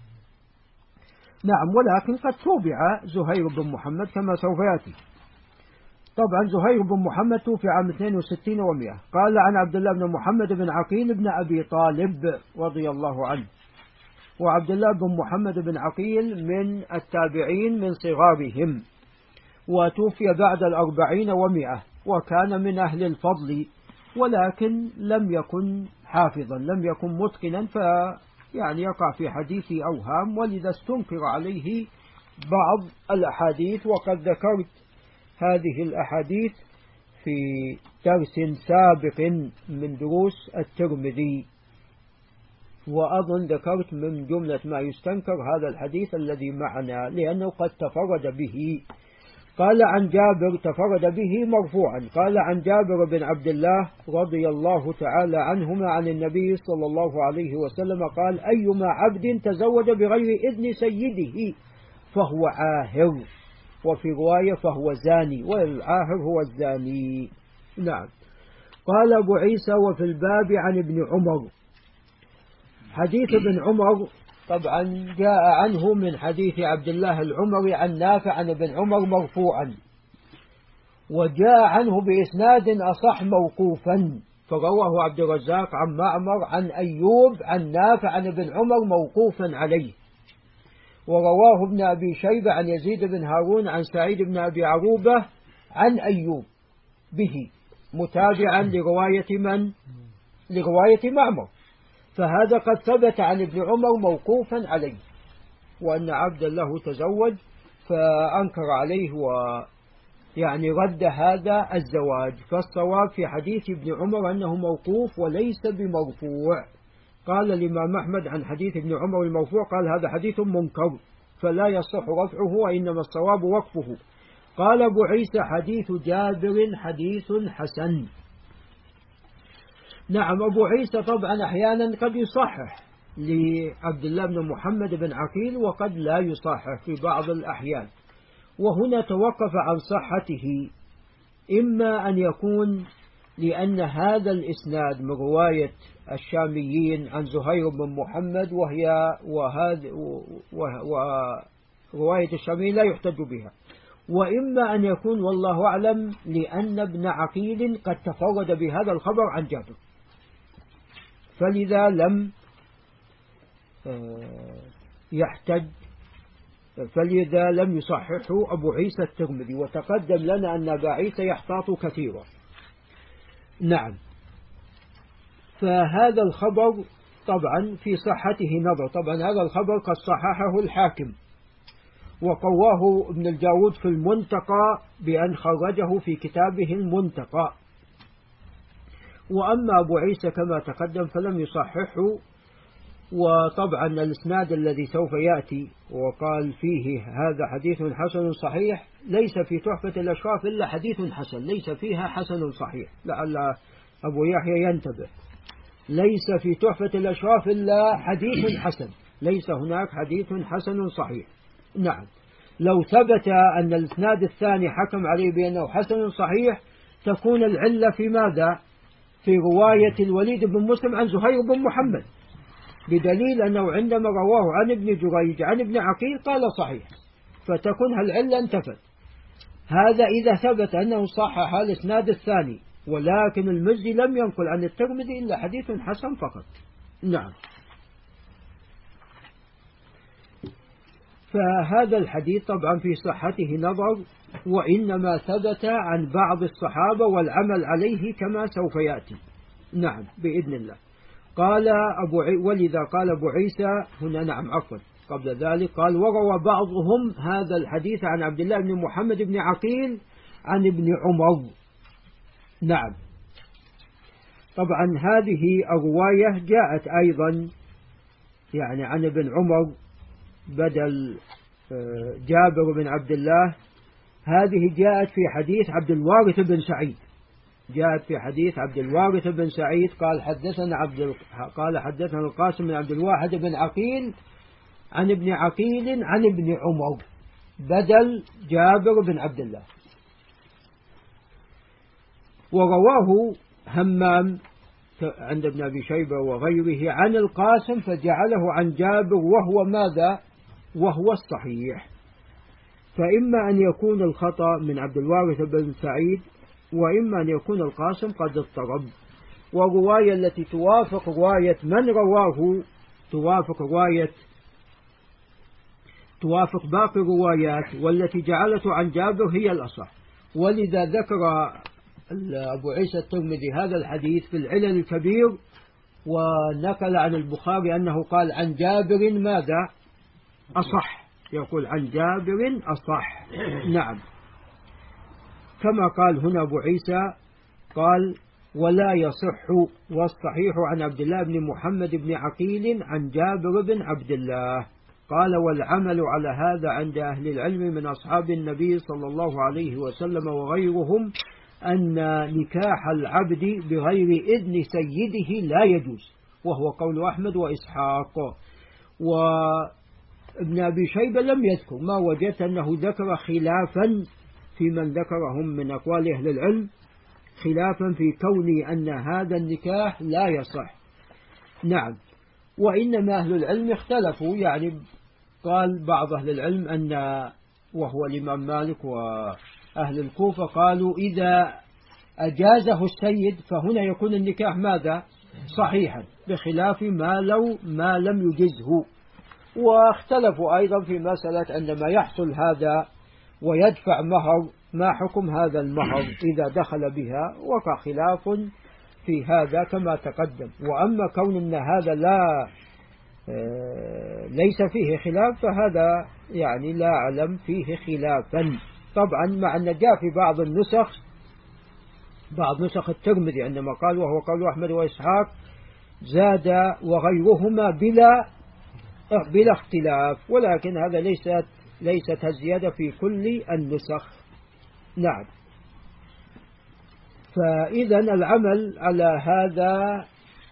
نعم. ولكن قد توبع زهير بن محمد كما سوف يأتي. طبعا زهير بن محمد توفي عام اثنين وستين ومئة. قال عن عبد الله بن محمد بن عقيل بن أبي طالب رضي الله عنه. وعبد الله بن محمد بن عقيل من التابعين من صغارهم، وتوفي بعد الأربعين ومئة، وكان من أهل الفضل، ولكن لم يكن حافظا، لم يكن متقنا، فيعني يقع في حديث أوهام، ولذا استنكر عليه بعض الأحاديث. وقد ذكرت هذه الأحاديث في درس سابق من دروس الترمذي، وأظن ذكرت من جملة ما يستنكر هذا الحديث الذي معنا لأنه قد تفرد به. قال عن جابر تفرد به مرفوعا، قال عن جابر بن عبد الله رضي الله تعالى عنهما عن النبي صلى الله عليه وسلم قال: أيما عبد تزوج بغير إذن سيده فهو عاهر، وفي رواية فهو زاني، والعاهر هو الزاني. نعم. قال أبو عيسى: وفي الباب عن ابن عمر. حديث ابن عمر طبعا جاء عنه من حديث عبد الله العمري عن نافع عن ابن عمر مرفوعا، وجاء عنه بإسناد أصح موقوفا، فرواه عبد الرزاق عن معمر عن أيوب عن نافع عن ابن عمر موقوفا عليه، ورواه ابن أبي شيبة عن يزيد بن هارون عن سعيد بن أبي عروبة عن أيوب به متابعا لرواية من؟ لرواية معمر. فهذا قد ثبت عن ابن عمر موقوفا عليه، وأن عبد له تزوج فأنكر عليه ويعني رد هذا الزواج. فالصواب في حديث ابن عمر أنه موقوف وليس بمرفوع. قال الإمام أحمد عن حديث ابن عمر المرفوع قال: هذا حديث منكر فلا يصح رفعه، وإنما الصواب وقفه. قال أبو عيسى: حديث جابر حديث حسن. نعم. أبو عيسى طبعا أحيانا قد يصحح لعبد الله بن محمد بن عقيل وقد لا يصحح في بعض الأحيان، وهنا توقف عن صحته، إما أن يكون لأن هذا الإسناد من رواية الشاميين عن زهير بن محمد وهي وهذا ورواية الشاميين لا يحتج بها، وإما أن يكون والله أعلم لأن ابن عقيل قد تفرد بهذا الخبر عن جابر، فلذا لم يحتج، فلذا لم يصححه أبو عيسى الترمذي. وتقدم لنا أن أبا عيسى يحتاط كثيرا. نعم. فهذا الخبر طبعا في صحته نظر، طبعا هذا الخبر قد صححه الحاكم وقواه ابن الجارود في المنتقى بأن خرجه في كتابه المنتقى. وأما أبو عيسى كما تقدم فلم يصححه. وطبعا الإسناد الذي سوف يأتي وقال فيه هذا حديث حسن صحيح، ليس في تحفة الأشراف إلا حديث حسن، ليس فيها حسن صحيح، لعل أبو يحيى ينتبه. ليس في تحفة الأشراف إلا حديث حسن، ليس هناك حديث حسن صحيح. نعم. لو ثبت أن الإسناد الثاني حكم عليه بأنه حسن صحيح تكون العلة في ماذا؟ في رواية الوليد بن مسلم عن زهير بن محمد، بدليل أنه عندما رواه عن ابن جريج عن ابن عقيل قال صحيح، فتكون هالعلة انتفت. هذا إذا ثبت أنه صحح الإسناد الثاني، ولكن المزي لم ينقل عن الترمذي إلا حديث حسن فقط. نعم. فهذا الحديث طبعا في صحته نظر، وإنما ثبت عن بعض الصحابة والعمل عليه كما سوف يأتي. نعم بإذن الله. قال أبو عي... ولذا قال أبو عيسى هنا، نعم عفوا قبل ذلك قال وروى بعضهم هذا الحديث عن عبد الله بن محمد بن عقيل عن ابن عمر. نعم طبعا هذه الرواية جاءت أيضا يعني عن ابن عمر بدل جابر بن عبد الله، هذه جاءت في حديث عبد الوارث بن سعيد، جاءت في حديث عبد الوارث بن سعيد قال حدثنا عبد ال... قال حدثنا القاسم بن عبد الواحد بن عقيل عن ابن عقيل عن ابن عمر بدل جابر بن عبد الله. ورواه همام عند ابن أبي شيبة وغيره عن القاسم فجعله عن جابر وهو ماذا؟ وهو الصحيح. فإما أن يكون الخطأ من عبد الوارث بن سعيد، وإما أن يكون القاسم قد اضطرب. والرواية التي توافق رواية من رواه توافق رواية توافق باقي الروايات، والتي جعلته عن جابر هي الأصح. ولذا ذكر أبو عيسى الترمذي هذا الحديث في العلل الكبير، ونقل عن البخاري أنه قال عن جابر ماذا؟ أصح، يقول عن جابر أصح. نعم كما قال هنا أبو عيسى قال ولا يصح والصحيح عن عبد الله بن محمد بن عقيل عن جابر بن عبد الله. قال والعمل على هذا عند أهل العلم من أصحاب النبي صلى الله عليه وسلم وغيرهم أن نكاح العبد بغير إذن سيده لا يجوز، وهو قول أحمد وإسحاق. وابن أبي شيبة لم يذكر، ما وجدت أنه ذكر خلافا في من ذكرهم من أقوال أهل العلم، خلافا في كون أن هذا النكاح لا يصح. نعم وإنما أهل العلم اختلفوا، يعني قال بعض أهل العلم أن وهو الإمام مالك وأهل الكوفة قالوا إذا أجازه السيد فهنا يكون النكاح ماذا؟ صحيحا، بخلاف ما لو ما لم يجزه. واختلفوا أيضا في مسألة عندما يحصل هذا ويدفع مهر، ما حكم هذا المهر إذا دخل بها؟ وقع خلاف في هذا كما تقدم. وأما كون أن هذا لا ليس فيه خلاف فهذا يعني لا أعلم فيه خلافا. طبعا مع أن جاء في بعض النسخ، بعض نسخ الترمذي عندما قال وهو قول أحمد وإسحاق زاد وغيرهما بلا بلا اختلاف، ولكن هذا ليست ليست الزيادة في كل النسخ. نعم فإذا العمل على هذا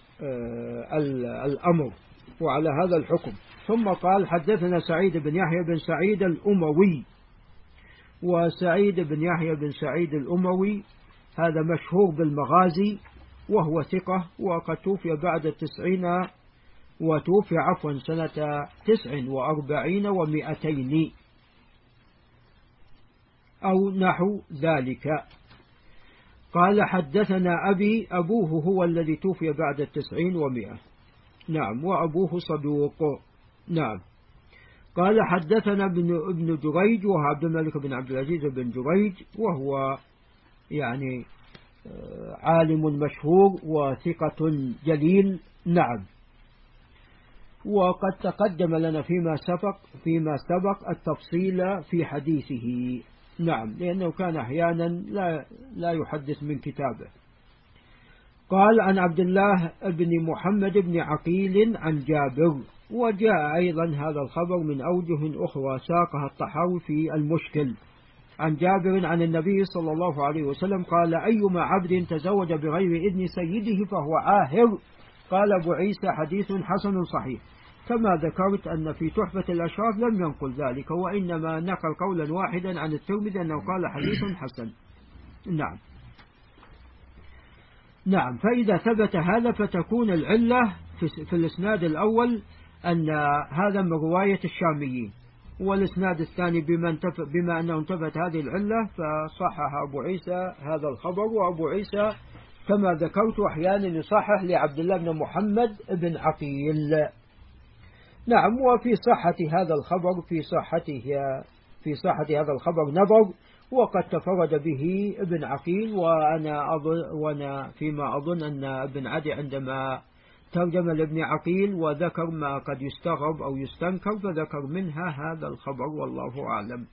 الأمر وعلى هذا الحكم. ثم قال حدثنا سعيد بن يحيى بن سعيد الأموي. وسعيد بن يحيى بن سعيد الأموي هذا مشهور بالمغازي وهو ثقة، وقد توفي بعد التسعين، وتوفي عفوا سنة تسع وأربعين ومئتين أو نحو ذلك. قال حدثنا أبي، أبوه هو الذي توفي بعد التسعين ومئة. نعم وأبوه صدوق. نعم قال حدثنا ابن ابن جريج وهو عبد الملك بن عبد العزيز بن جريج، وهو يعني عالم مشهور وثقة جليل. نعم وقد تقدم لنا فيما سبق فيما سبق التفصيل في حديثه. نعم لأنه كان أحيانا لا لا يحدث من كتابه. قال عن عبد الله بن محمد بن عقيل عن جابر. وجاء أيضا هذا الخبر من أوجه أخرى ساقها الطحاوي في المشكل عن جابر عن النبي صلى الله عليه وسلم قال أيما عبد تزوج بغير إذن سيده فهو عاهر. قال أبو عيسى حديث حسن صحيح. كما ذكرت أن في تحفة الأشراف لم ينقل ذلك، وإنما نقل قولا واحدا عن الترمذي أنه قال حديث حسن. نعم نعم فإذا ثبت هذا فتكون العلة في الإسناد الأول أن هذا من رواية الشاميين، والإسناد الثاني بما, انتف... بما أنه انتفت هذه العلة فصحح أبو عيسى هذا الخبر. وأبو عيسى كما ذكرت أحيانا يصحح لعبد الله بن محمد بن عقيل. نعم. وفي صحة هذا الخبر في صحته في صحة هذا الخبر نظر، وقد تفرد به ابن عقيل، وأنا أظن وأنا فيما أظن أن ابن عدي عندما ترجم لابن عقيل وذكر ما قد يستغرب أو يستنكر فذكر منها هذا الخبر، والله أعلم.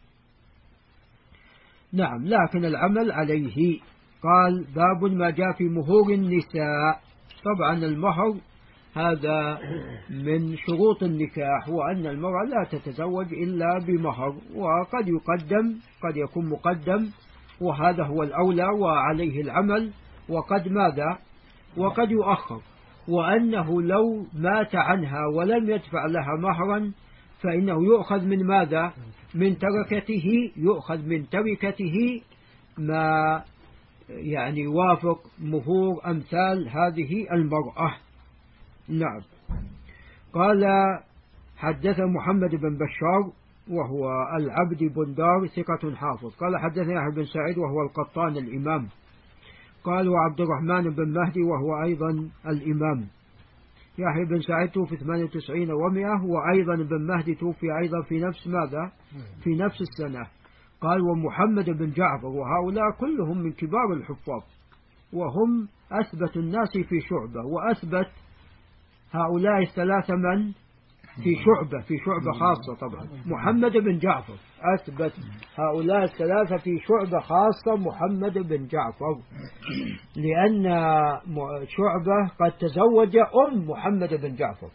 نعم. لكن العمل عليه. قال باب ما جاء في مهور النساء. طبعا المهر هذا من شروط النكاح، وأن المرأة لا تتزوج إلا بمهر، وقد يقدم قد يكون مقدم، وهذا هو الأولى وعليه العمل، وقد ماذا وقد يؤخر، وأنه لو مات عنها ولم يدفع لها مهرا فإنه يؤخذ من ماذا من تركته يؤخذ من تركته ما يعني يوافق مهور أمثال هذه المرأة. نعم. قال حدث محمد بن بشار وهو العبد بندار ثقة حافظ. قال حدثنا يحيى بن سعيد وهو القطان الإمام. قال وعبد الرحمن بن مهدي وهو أيضا الإمام. يحيى بن سعيد توفي ثمانية وتسعين ومئة، وأيضا بن مهدي توفي أيضا في نفس ماذا في نفس السنة. قال ومحمد بن جعفر، وهؤلاء كلهم من كبار الحفاظ، وهم أثبت الناس في شعبة، وأثبت هؤلاء الثلاثة من في شعبة في شعبة خاصة. طبعا محمد بن جعفر أثبت هؤلاء الثلاثة في شعبة خاصة محمد بن جعفر، لأن شعبة قد تزوج أم محمد بن جعفر،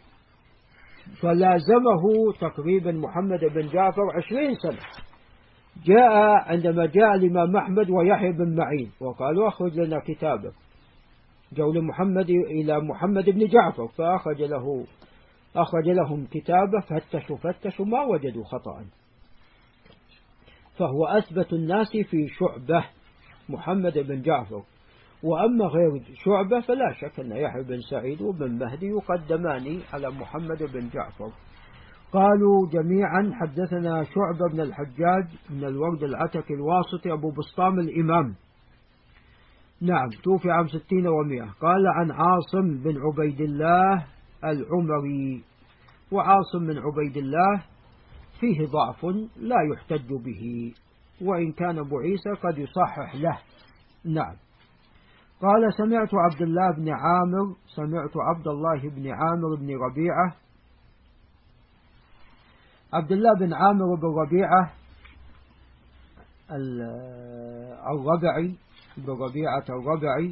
فلازمه تقريبا محمد بن جعفر عشرين سنة. جاء عندما جاء الإمام أحمد ويحيى بن معين وقالوا أخرج لنا كتابه، جول محمد إلى محمد بن جعفر فأخرج له أخرج لهم كتابه، فتشوا فتشوا ما وجدوا خطأ، فهو أثبت الناس في شعبة محمد بن جعفر. وأما غير شعبة فلا شك أن يحيى بن سعيد وبن مهدي يقدمان على محمد بن جعفر. قالوا جميعا حدثنا شعبة بن الحجاج من الورد العتكي الواسطي أبو بسطام الإمام. نعم. توفي عام ستين ومئة. قال عن عاصم بن عبيد الله العمري. وعاصم بن عبيد الله فيه ضعف لا يحتج به، وإن كان أبو عيسى قد يصحح له. نعم. قال سمعت عبد الله بن عامر سمعت عبد الله بن عامر بن ربيعة عبد الله بن عامر بن ربيعة الربعي بن ربيعة الربعي،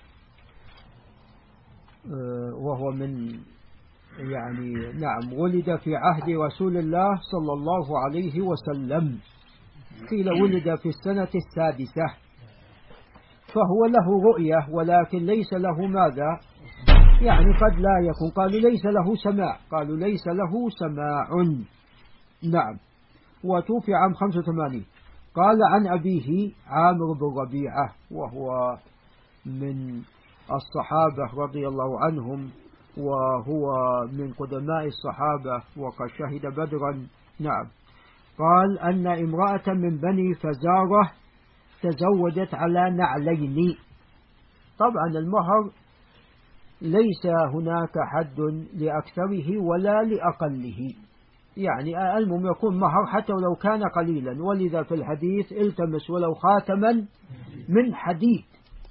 وهو من يعني نعم ولد في عهد رسول الله صلى الله عليه وسلم، قيل ولد في السنة السادسة، فهو له رؤية ولكن ليس له ماذا يعني قد لا يكون. قالوا ليس له سماع قالوا ليس له سماع. نعم. وتوفي عام خمسة وثمانين. قال عن أبيه عامر بن ربيعة وهو من الصحابة رضي الله عنهم، وهو من قدماء الصحابة وقد شهد بدرا. نعم. قال أن امرأة من بني فزارة تزوجت على نعلين. طبعا المهر ليس هناك حد لأكثره ولا لأقله، يعني المهم يكون مهر حتى ولو كان قليلا، ولذا في الحديث التمس ولو خاتما من حديد،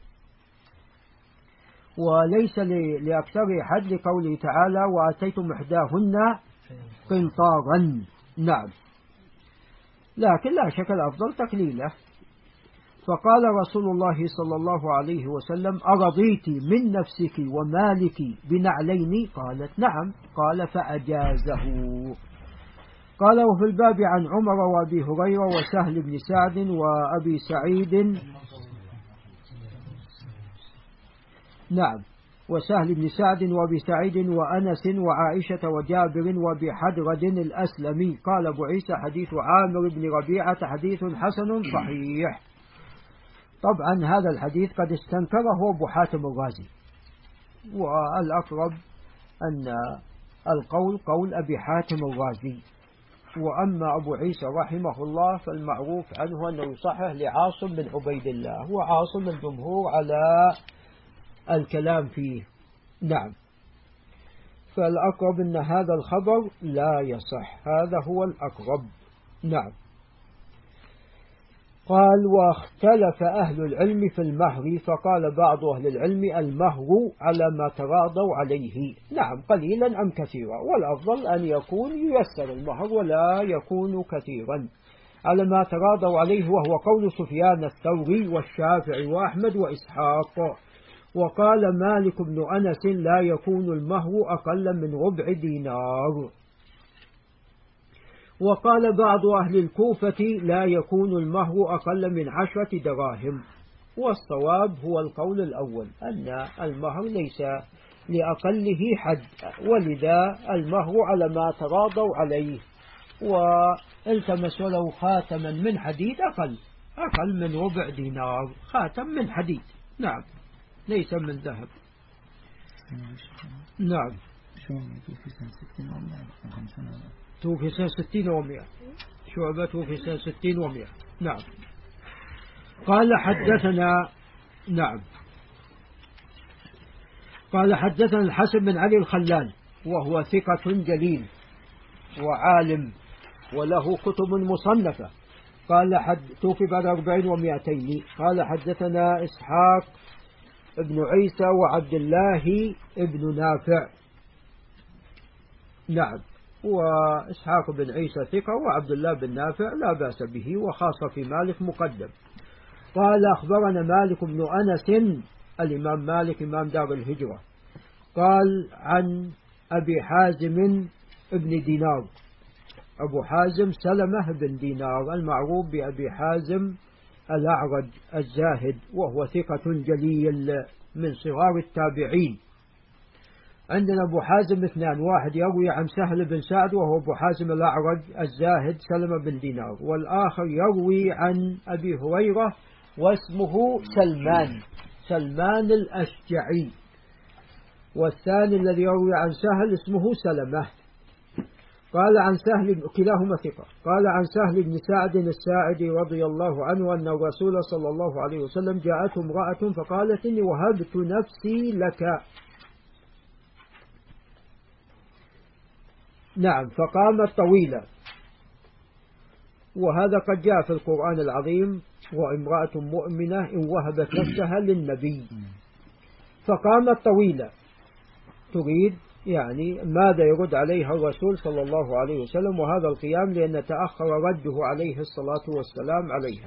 وليس لأكثر حد لقوله تعالى وآتيتم إحداهن قنطارا. نعم. لكن لا شك الأفضل تقليله. فقال رسول الله صلى الله عليه وسلم أرضيت من نفسك ومالك بنعلين؟ قالت نعم. قال فأجازه. قال وفي الباب عن عمر وأبي هريرة وسهل بن سعد وأبي سعيد نعم وسهل بن سعد وأبي سعيد وأنس وعائشة وجابر وبحدرد الأسلمي. قال أبو عيسى حديث عامر بن ربيعة حديث حسن صحيح. طبعا هذا الحديث قد استنكره أبو حاتم الرازي، والأقرب أن القول قول أبي حاتم الرازي. وأما أبو عيسى رحمه الله فالمعروف عنه أنه يصحح لعاصم بن عبيد الله، وعاصم الجمهور على الكلام فيه. نعم. فالأقرب أن هذا الخبر لا يصح، هذا هو الأقرب. نعم. قال واختلف أهل العلم في المهر، فقال بعض أهل العلم المهر على ما تراضوا عليه، نعم قليلا أم كثيرا، والأفضل أن يكون ييسر المهر ولا يكون كثيرا على ما تراضوا عليه، وهو قول سفيان الثوري والشافعي وأحمد وإسحاق. وقال مالك بن أنس لا يكون المهر أقل من ربع دينار. وقال بعض أهل الكوفة لا يكون المهر أقل من عشرة دراهم. والصواب هو القول الأول، أن المهر ليس لأقله حد، ولذا المهر على ما تراضوا عليه. والتمسوا له خاتما من حديد أقل أقل من ربع دينار، خاتم من حديد، نعم ليس من ذهب. نعم. توفي سنة ستين ومئة، شعبة توفي سنة ستين ومئة. نعم. قال حدثنا نعم قال حدثنا الحسن بن علي الخلال، وهو ثقة جليل وعالم وله كتب مصنفة. قال حد توفي بعد أربعين ومئتين. قال حدثنا إسحاق ابن عيسى وعبد الله ابن نافع. نعم. وإسحاق بن عيسى ثقة، وعبد الله بن نافع لا بأس به، وخاصة في مالك مقدم. قال أخبرنا مالك بن أنس، الإمام مالك إمام دار الهجرة، قال عن أبي حازم ابن دينار. أبو حازم سلمة بن دينار المعروف بأبي حازم الأعرج الزاهد، وهو ثقة جليل من صغار التابعين. عندنا أبو حازم اثنان، واحد يروي عن سهل بن سعد وهو أبو حازم الأعرج الزاهد سلمة بن دينار، والآخر يروي عن أبي هريرة واسمه سلمان سلمان الأشجعي، والثاني الذي يروي عن سهل اسمه سلمة. قال عن سهل كلاهما ثقة. قال عن سهل بن سعد الساعدي رضي الله عنه أن الرسول صلى الله عليه وسلم جاءته امرأة فقالت إني وهبت نفسي لك. نعم. فقامت طويلة، وهذا قد جاء في القرآن العظيم وامرأة مؤمنة إن وهبت نفسها للنبي. فقامت طويلة تريد يعني ماذا يرد عليها الرسول صلى الله عليه وسلم، وهذا القيام لأن تأخر رده عليه الصلاة والسلام عليها.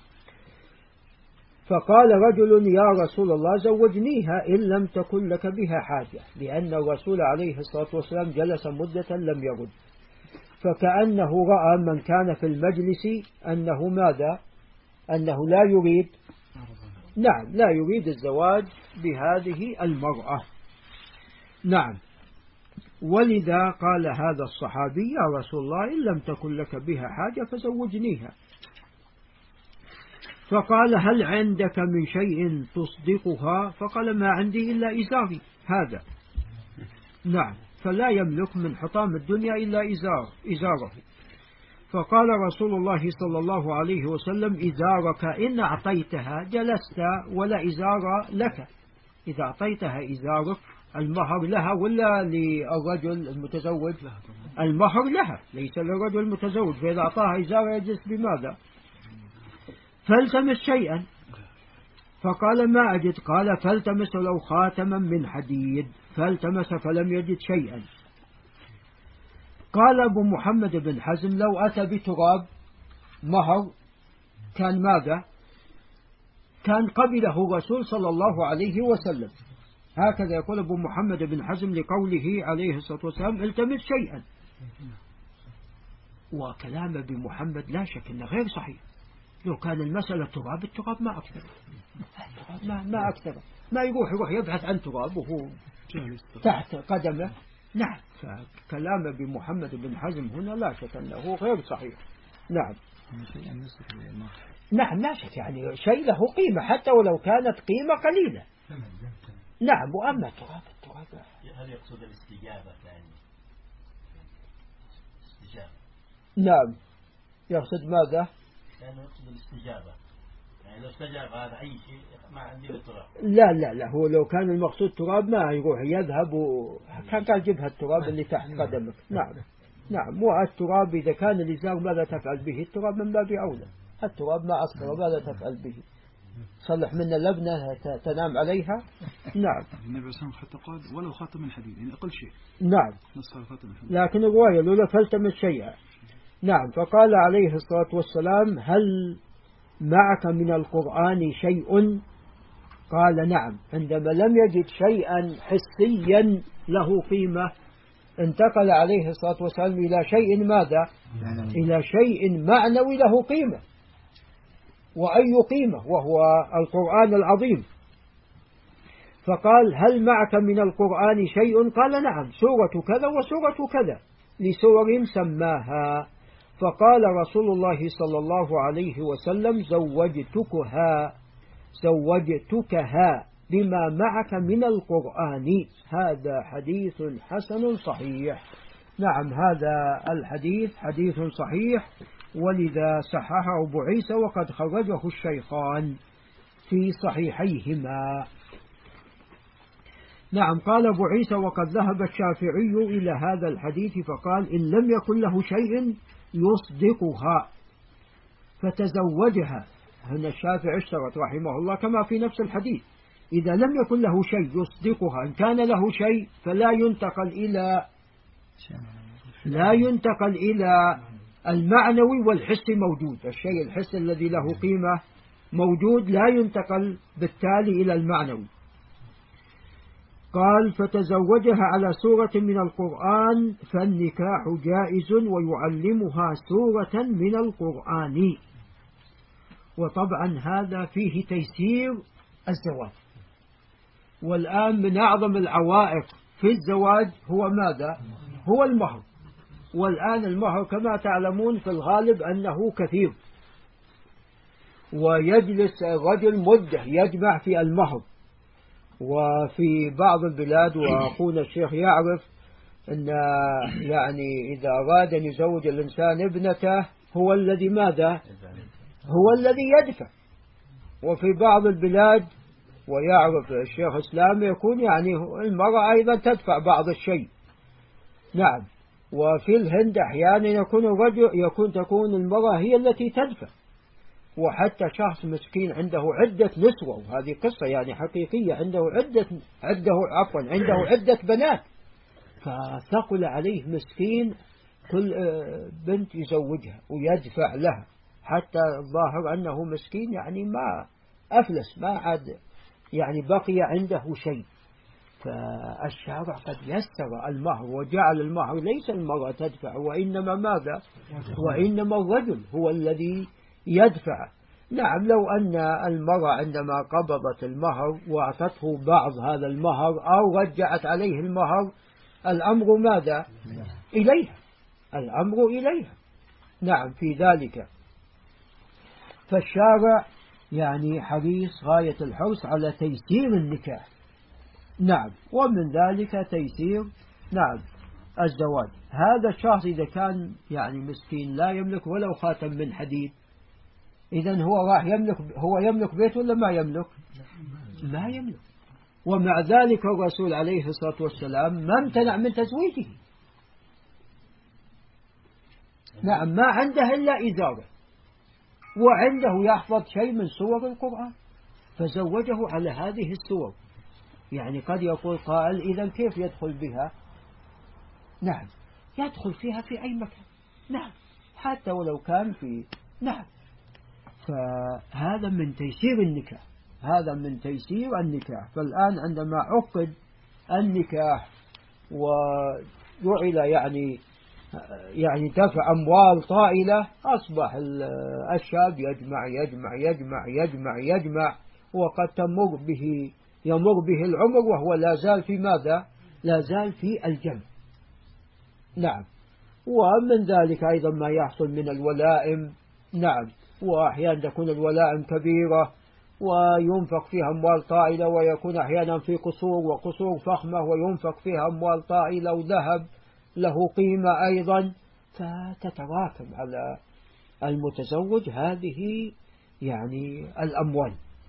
فقال رجل يا رسول الله زوجنيها إن لم تكن لك بها حاجة، لأن الرسول عليه الصلاة والسلام جلس مدة لم يرد، فكأنه رأى من كان في المجلس أنه ماذا أنه لا يريد نعم لا يريد الزواج بهذه المرأة. نعم. ولذا قال هذا الصحابي يا رسول الله إن لم تكن لك بها حاجة فزوجنيها. فقال هل عندك من شيء تصدقها؟ فقال ما عندي إلا إزاري هذا. نعم. فلا يملك من حطام الدنيا إلا إزار إزاره. فقال رسول الله صلى الله عليه وسلم إزارك إن أعطيتها جلست ولا إزار لك. إذا أعطيتها إزارك المهر لها ولا للرجل المتزوج؟ المهر لها ليس للرجل المتزوج، فإذا أعطاها إزار يجلس بماذا؟ فالتمس شيئا. فقال ما أجد. قال فالتمس لو خاتما من حديد. فالتمس فلم يجد شيئا. قال أبو محمد بن حزم لو أتى بتراب مهر كان ماذا؟ كان قبله الرسول صلى الله عليه وسلم. هكذا يقول أبو محمد بن حزم لقوله عليه الصلاة والسلام التمس شيئا. وكلام أبي محمد لا شك أنه غير صحيح. لو كان المسألة تراب التراب ما أكثر ما, ما أكثر ما يروح يروح يبحث عن تراب وهو تحت قدمه. نعم. فكلام أبي محمد بن حزم هنا لا شك أنه غير صحيح. نعم. نعم لا شك يعني شيء له قيمة حتى ولو كانت قيمة قليلة. نعم. وأما التراب التراب هل يقصد الاستجابة يعني استجابة؟ نعم. يقصد ماذا؟ يعني يقصد الاستجابة يعني لو استجاب هذا أي شيء ما عندي التراب. لا لا لا، هو لو كان المقصود تراب ما يروح يذهب وكان قال جبهة التراب اللي تحت قدمك. نعم نعم. والتراب إذا كان الإزار ماذا تفعل به؟ التراب من باب أولى. التراب ما أصغر ماذا تفعل به؟ صلح منا لبنة تنام عليها. نعم. النبي صلى الله عليه وسلم حتى قال ولو خاتم من حديد، يعني أقل شيء. نعم. خاتم من حديد. لكن الرواية لولا فلتمس شيئا. نعم. فقال عليه الصلاة والسلام هل معك من القرآن شيء؟ قال نعم. عندما لم يجد شيئا حسيا له قيمة انتقل عليه الصلاة والسلام إلى شيء ماذا؟ إلى شيء معنوي له قيمة. وأي قيمة؟ وهو القرآن العظيم. فقال هل معك من القرآن شيء؟ قال نعم، سورة كذا وسورة كذا، لسور سماها. فقال رسول الله صلى الله عليه وسلم زوجتكها زوجتكها بما معك من القرآن. هذا حديث حسن صحيح. نعم، هذا الحديث حديث صحيح، ولذا صححه أبو عيسى وقد خرجه الشيخان في صحيحيهما. نعم. قال أبو عيسى وقد ذهب الشافعي إلى هذا الحديث فقال إن لم يكن له شيء يصدقها فتزوجها. هنا الشافعي اشترط رحمه الله كما في نفس الحديث، إذا لم يكن له شيء يصدقها، إن كان له شيء فلا ينتقل إلى لا ينتقل إلى المعنوي والحسي موجود. الشيء الحسي الذي له قيمة موجود، لا ينتقل بالتالي إلى المعنوي. قال فتزوجها على سورة من القرآن فالنكاح جائز ويعلمها سورة من القرآن. وطبعا هذا فيه تيسير الزواج. والآن من أعظم العوائق في الزواج هو ماذا؟ هو المهر. والآن المهر كما تعلمون في الغالب أنه كثير، ويجلس الرجل مدة يجمع في المهر. وفي بعض البلاد وأخونا الشيخ يعرف أن يعني إذا أراد أن يزوج الإنسان ابنته هو الذي ماذا؟ هو الذي يدفع. وفي بعض البلاد ويعرف الشيخ الإسلام يكون يعني المرأة أيضا تدفع بعض الشيء. نعم. وفي الهند أحيانا يكون الرجل يكون تكون المرأة هي التي تدفع. وحتى شخص مسكين عنده عدة نسوة، وهذه قصة يعني حقيقية، عنده عدة عنده عفوا عنده عدة بنات، فثقل عليه مسكين كل بنت يزوجها ويدفع لها، حتى الظاهر أنه مسكين يعني ما أفلس، ما عاد يعني بقي عنده شيء. فالشارع قد يسر المهر وجعل المهر ليس المرأة تدفع، وإنما ماذا؟ وإنما الرجل هو الذي يدفع. نعم. لو أن المرأة عندما قبضت المهر وأعطته بعض هذا المهر أو رجعت عليه المهر، الأمر ماذا؟ إليها، الأمر إليها. نعم في ذلك. فالشارع يعني حريص غاية الحرص على تيسير النكاح. نعم. ومن ذلك تيسير نعم الزواج. هذا الشخص إذا كان يعني مسكين لا يملك ولو خاتم من حديد، إذن هو راح يملك، هو يملك بيت ولا ما يملك؟ ما يملك. ومع ذلك الرسول عليه الصلاة والسلام ما امتنع من تزويجه. نعم. ما عنده إلا إزارة، وعنده يحفظ شيء من سور القرآن فزوجه على هذه السور. يعني قد يقول قائل إذن كيف يدخل بها؟ نعم يدخل فيها في أي مكان. نعم حتى ولو كان في نعم. فهذا من تيسير النكاح، هذا من تيسير النكاح. فالآن عندما عقد النكاح وجعل يعني يعني دفع أموال طائلة، أصبح الشاب يجمع يجمع يجمع يجمع يجمع وقد تمر به يمر به العمر وهو لا زال في ماذا؟ لا زال في الجمع. نعم. ومن ذلك أيضا ما يحصل من الولائم. نعم. وأحيانا تكون الولائم كبيرة وينفق فيها أموال طائلة، ويكون أحيانا في قصور وقصور فخمة وينفق فيها أموال طائلة وذهب له قيمة أيضا، فتتراكم على المتزوج هذه يعني الأموال.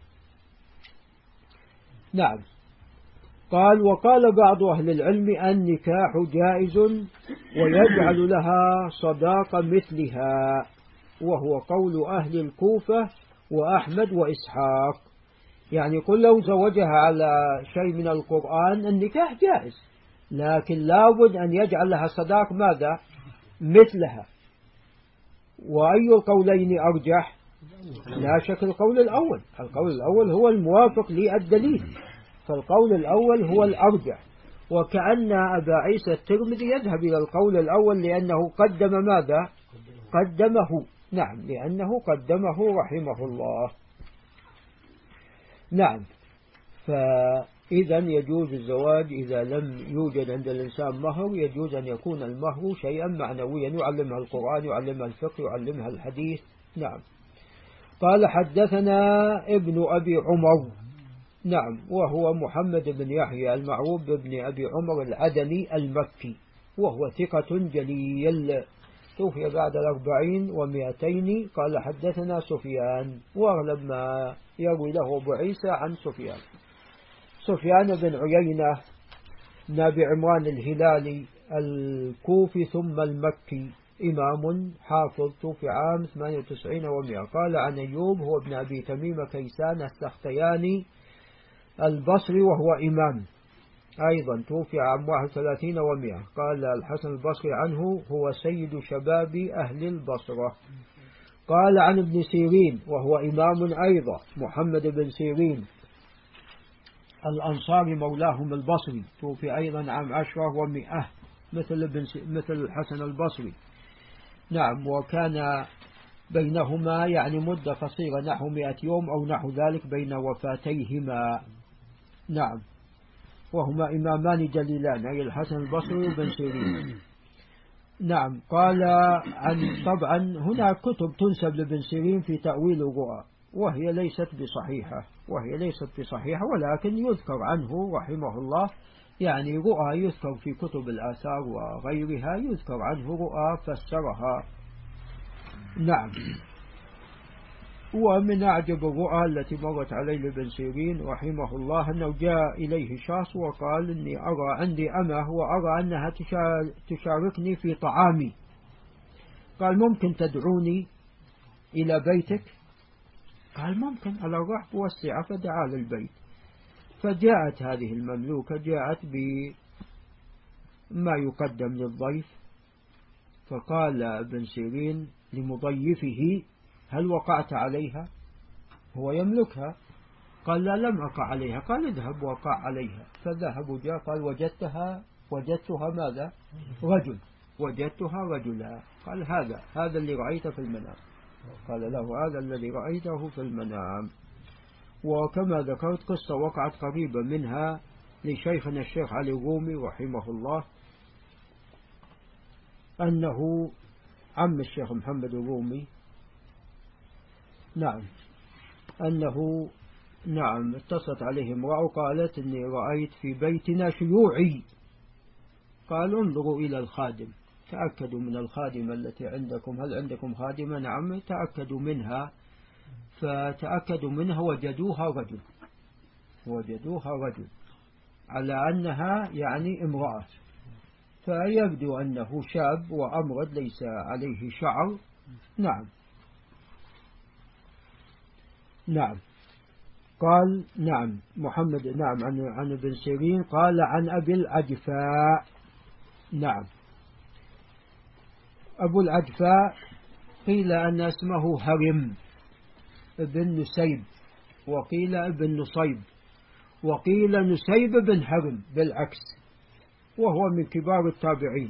نعم. قال وقال بعض أهل العلم النكاح جائز ويجعل لها صداق مثلها، وهو قول أهل الكوفة وأحمد وإسحاق. يعني قل لو زوجها على شيء من القرآن النكاح جائز، لكن لابد أن يجعل لها صداق ماذا؟ مثلها. وأي القولين أرجح؟ لا شك القول الأول. القول الأول هو الموافق للدليل، فالقول الأول هو الأرجح. وكأن أبا عيسى الترمذي يذهب إلى القول الأول لأنه قدم ماذا؟ قدمه. نعم، لأنه قدمه رحمه الله. نعم. فإذا يجوز الزواج إذا لم يوجد عند الإنسان مهر، يجوز أن يكون المهر شيئا معنويا يعلمها القرآن، يعلمها الفقه، يعلمها الحديث. نعم. قال حدثنا ابن أبي عمر، نعم، وهو محمد بن يحيى المعروف بابن أبي عمر العدني المكي، وهو ثقة جليل، توفي بعد الأربعين ومئتين. قال حدثنا سفيان، وأغلب ما يروي له أبو عيسى عن سفيان. سفيان بن عيينة بن أبي عمران الهلالي الكوفي ثم المكي، إمام حافظ، توفي عام ثمانية وتسعين ومئة. قال عن أيوب هو ابن أبي تميم كيسان السختياني البصري، وهو إمام أيضا، توفي عام واحد وثلاثين ومئة. قال الحسن البصري عنه هو سيد شباب أهل البصرة. قال عن ابن سيرين وهو إمام أيضا، محمد بن سيرين الأنصاري مولاهم البصري، توفي أيضا عام عشرة ومئة مثل ابن مثل الحسن البصري. نعم. وكان بينهما يعني مدة قصيرة نحو مئة يوم أو نحو ذلك بين وفاتيهما. نعم. وهما إمامان جليلان، أي الحسن البصري وابن سيرين. نعم. قال عن طبعا هنا كتب تنسب لابن سيرين في تأويل الرؤى، وهي ليست بصحيحة وهي ليست بصحيحة ولكن يذكر عنه رحمه الله، يعني رؤى يذكر في كتب الآثار وغيرها، يذكر عنه رؤى فسرها. نعم. ومن أعجب الرؤى التي مرت عليه لابن سيرين رحمه الله أنه جاء إليه شخص وقال إني أرى عندي أمه وأرى أنها تشاركني في طعامي، قال ممكن تدعوني إلى بيتك؟ قال ممكن، على الرحب والسعة، فدعا للبيت. فجاءت هذه المملوكة، جاءت بما يقدم للضيف، فقال ابن سيرين لمضيفه هل وقعت عليها؟ هو يملكها. قال لا لم أقع عليها. قال اذهب وقع عليها. فذهب وجاء قال وجدتها وجدتها ماذا؟ رجل، وجدتها رجلا. قال هذا هذا اللي رأيته في المنام. قال له هذا الذي رأيته في المنام. وكما ذكرت قصة وقعت قريبا منها لشيخنا الشيخ علي الرومي رحمه الله، أنه عم الشيخ محمد الرومي، نعم، أنه نعم اتصلت عليه امرأة وقالت إني رأيت في بيتنا شيوعي. قال انظروا إلى الخادم، تأكدوا من الخادمة التي عندكم، هل عندكم خادمة؟ نعم. تأكدوا منها، فتأكدوا منها وجدوها رجل، وجدوها رجل على أنها يعني امرأة، فيبدو أنه شاب وأمرد ليس عليه شعر. نعم. نعم. قال نعم محمد نعم عن عن ابن سيرين قال عن أبي العجفاء. نعم. أبو العجفاء قيل أن اسمه هرم ابن نسيب، وقيل ابن نصيب، وقيل نسيب بن هرم بالعكس، وهو من كبار التابعين،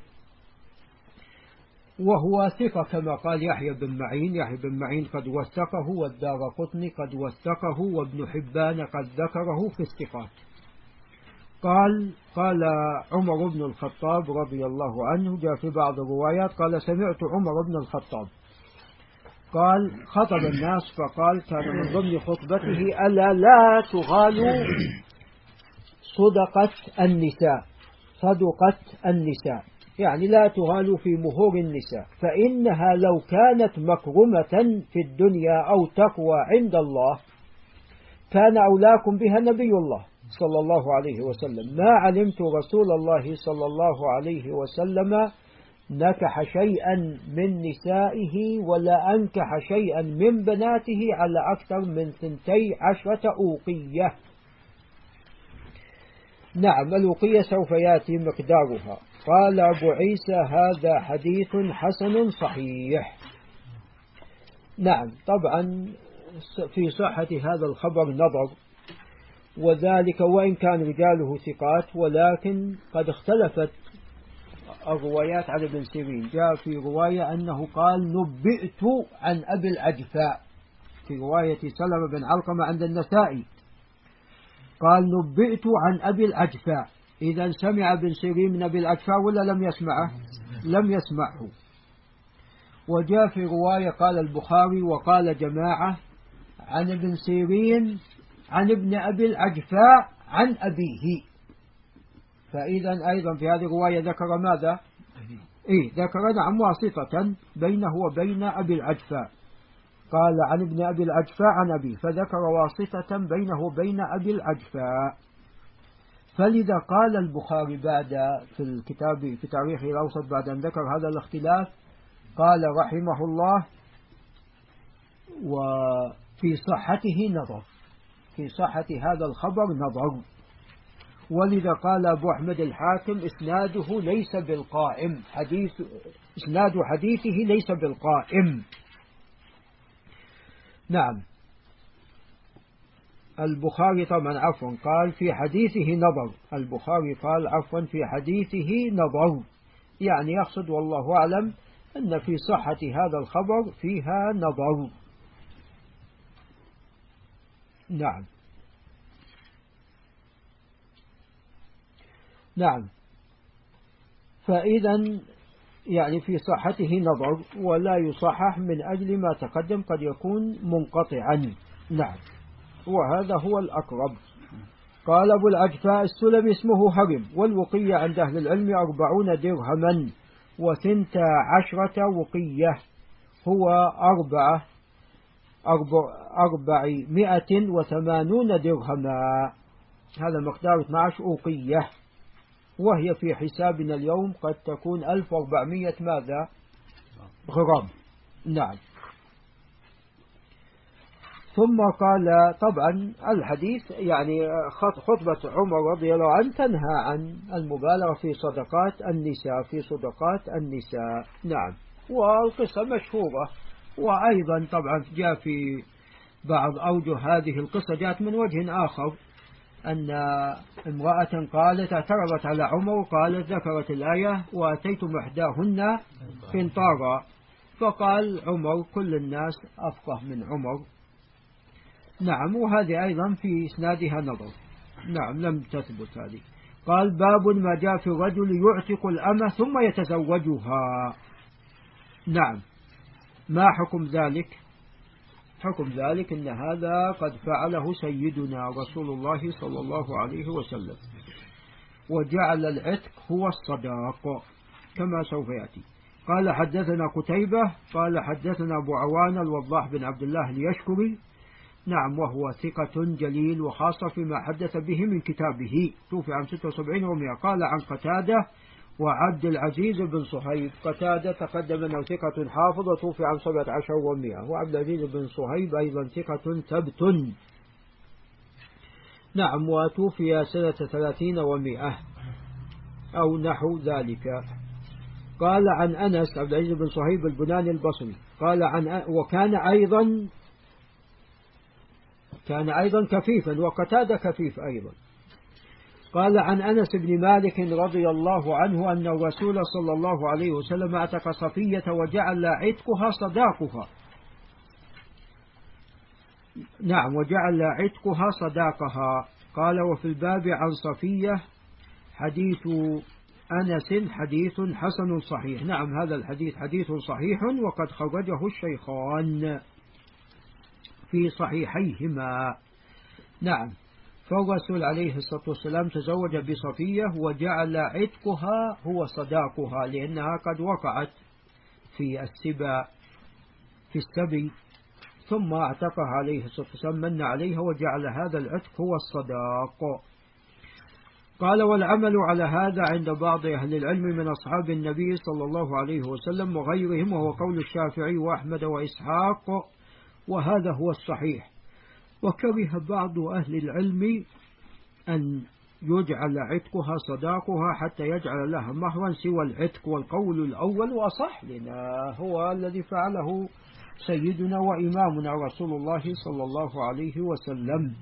وهو ثقة كما قال يحيى بن معين. يحيى بن معين قد وثقه، والدارقطني قد وثقه، وابن حبان قد ذكره في الثقات. قال قال عمر بن الخطاب رضي الله عنه، جاء في بعض الروايات قال سمعت عمر بن الخطاب قال خطب الناس فقال كان من ضمن خطبته ألا لا تغالوا صدقة النساء، صدقة النساء، يعني لا تغالوا في مهور النساء، فإنها لو كانت مكرمة في الدنيا أو تقوى عند الله كان أولاكم بها نبي الله صلى الله عليه وسلم. ما علمت رسول الله صلى الله عليه وسلم نكح شيئا من نسائه ولا أنكح شيئا من بناته على أكثر من ثنتي عشرة أوقية. نعم، الأوقية سوف يأتي مقدارها. قال أبو عيسى هذا حديث حسن صحيح. نعم، طبعا في صحة هذا الخبر نظر، وذلك وإن كان رجاله ثقات، ولكن قد اختلفت الروايات عن ابن سيرين. جاء في رواية أنه قال نبئت عن أبي العجفاء، في رواية سلمة بن علقمة عند النسائي قال نبئت عن أبي العجفاء. إذا سمع ابن سيرين من أبي العجفاء ولا لم يسمعه؟ لم يسمعه. وجاء في رواية قال البخاري وقال جماعة عن ابن سيرين عن ابن أبي العجفاء عن أبيه، فإذا أيضا في هذه الرواية ذكر ماذا؟ إيه ذكر نعم واسطة بينه وبين أبي العجفاء، قال عن ابن أبي العجفاء عن أبيه، فذكر واسطة بينه وبين أبي العجفاء. فلذا قال البخاري بعد في الكتاب في تاريخه الأوسط بعد أن ذكر هذا الاختلاف قال رحمه الله وفي صحته نظر، في صحة هذا الخبر نظر. ولذا قال أبو أحمد الحاكم إسناده ليس بالقائم، حديث إسناد حديثه ليس بالقائم. نعم، البخاري طبعا عفوا قال في حديثه نظر، البخاري قال عفوا في حديثه نظر، يعني يقصد والله أعلم أن في صحة هذا الخبر فيها نظر. نعم نعم فإذا يعني في صحته نظر، ولا يصحح من أجل ما تقدم قد يكون منقطعا. نعم، وهذا هو الأقرب. قال أبو العجفاء السلمي اسمه هرم، والوقية عند أهل العلم أربعون درهما وثنتا عشرة وقية، هو أربعة أربعمائة وثمانون درهما، هذا مقدار اثنتا عشرة وقية، وهي في حسابنا اليوم قد تكون ألف وأربعمائة ماذا غرام. نعم. ثم قال طبعا الحديث يعني خطبة عمر رضي الله عنه تنهى عن المبالغة في صدقات النساء في صدقات النساء. نعم، والقصة مشهورة، وأيضا طبعا جاء في بعض أوجه هذه القصة جاءت من وجه آخر، أن امرأة قالت اعترضت على عمر وقالت ذكرت الآية وأتيتم إحداهن قنطارا، فقال عمر كل الناس أفقه من عمر. نعم، وهذه أيضا في إسنادها نظر. نعم، لم تثبت هذه. قال باب ما جاء في الرجل يعتق الأمة ثم يتزوجها. نعم، ما حكم ذلك؟ حكم ذلك أن هذا قد فعله سيدنا رسول الله صلى الله عليه وسلم، وجعل العتق هو الصداق كما سوف يأتي. قال حدثنا قتيبة قال حدثنا أبو عوان الوضاح بن عبد الله اليشكري، نعم، وهو ثقة جليل وخاصة فيما حدث به من كتابه، توفي عام ستة وسبعين ومئة. قال عن قتادة وعبد العزيز بن صهيب، قتادة تقدم أنه ثقة حافظ وتوفي عام سبعة عشر ومئة، وعبد العزيز بن صهيب أيضا ثقة ثبت، نعم، وتوفي سنة ثلاثين ومئة أو نحو ذلك. قال عن أنس عبد العزيز بن صهيب البناني البصري قال عن وكان أيضا كان أيضا كفيفا، وقتادة كفيف أيضا. قال عن أنس بن مالك رضي الله عنه أن الرسول صلى الله عليه وسلم اعتق صفية وجعل عتقها صداقها. نعم، وجعل عتقها صداقها. قال وفي الباب عن صفية حديث أنس حديث حسن صحيح. نعم، هذا الحديث حديث صحيح وقد خرجه الشيخان في صحيحيهما. نعم، فالرسول عليه الصلاة والسلام تزوج بصفية وجعل عتقها هو صداقها، لأنها قد وقعت في السبا في السبي، ثم اعتقها عليه الصلاة والسلام، من عليها وجعل هذا العتق هو الصداق. قال: والعمل على هذا عند بعض أهل العلم من أصحاب النبي صلى الله عليه وسلم وغيرهم، وهو قول الشافعي وأحمد وإسحاق، وهذا هو الصحيح. وكره بعض أهل العلم أن يجعل عتقها صداقها حتى يجعل لها مهرا سوى العتق، والقول الأول وأصح، لأن هو الذي فعله سيدنا وإمامنا رسول الله صلى الله عليه وسلم.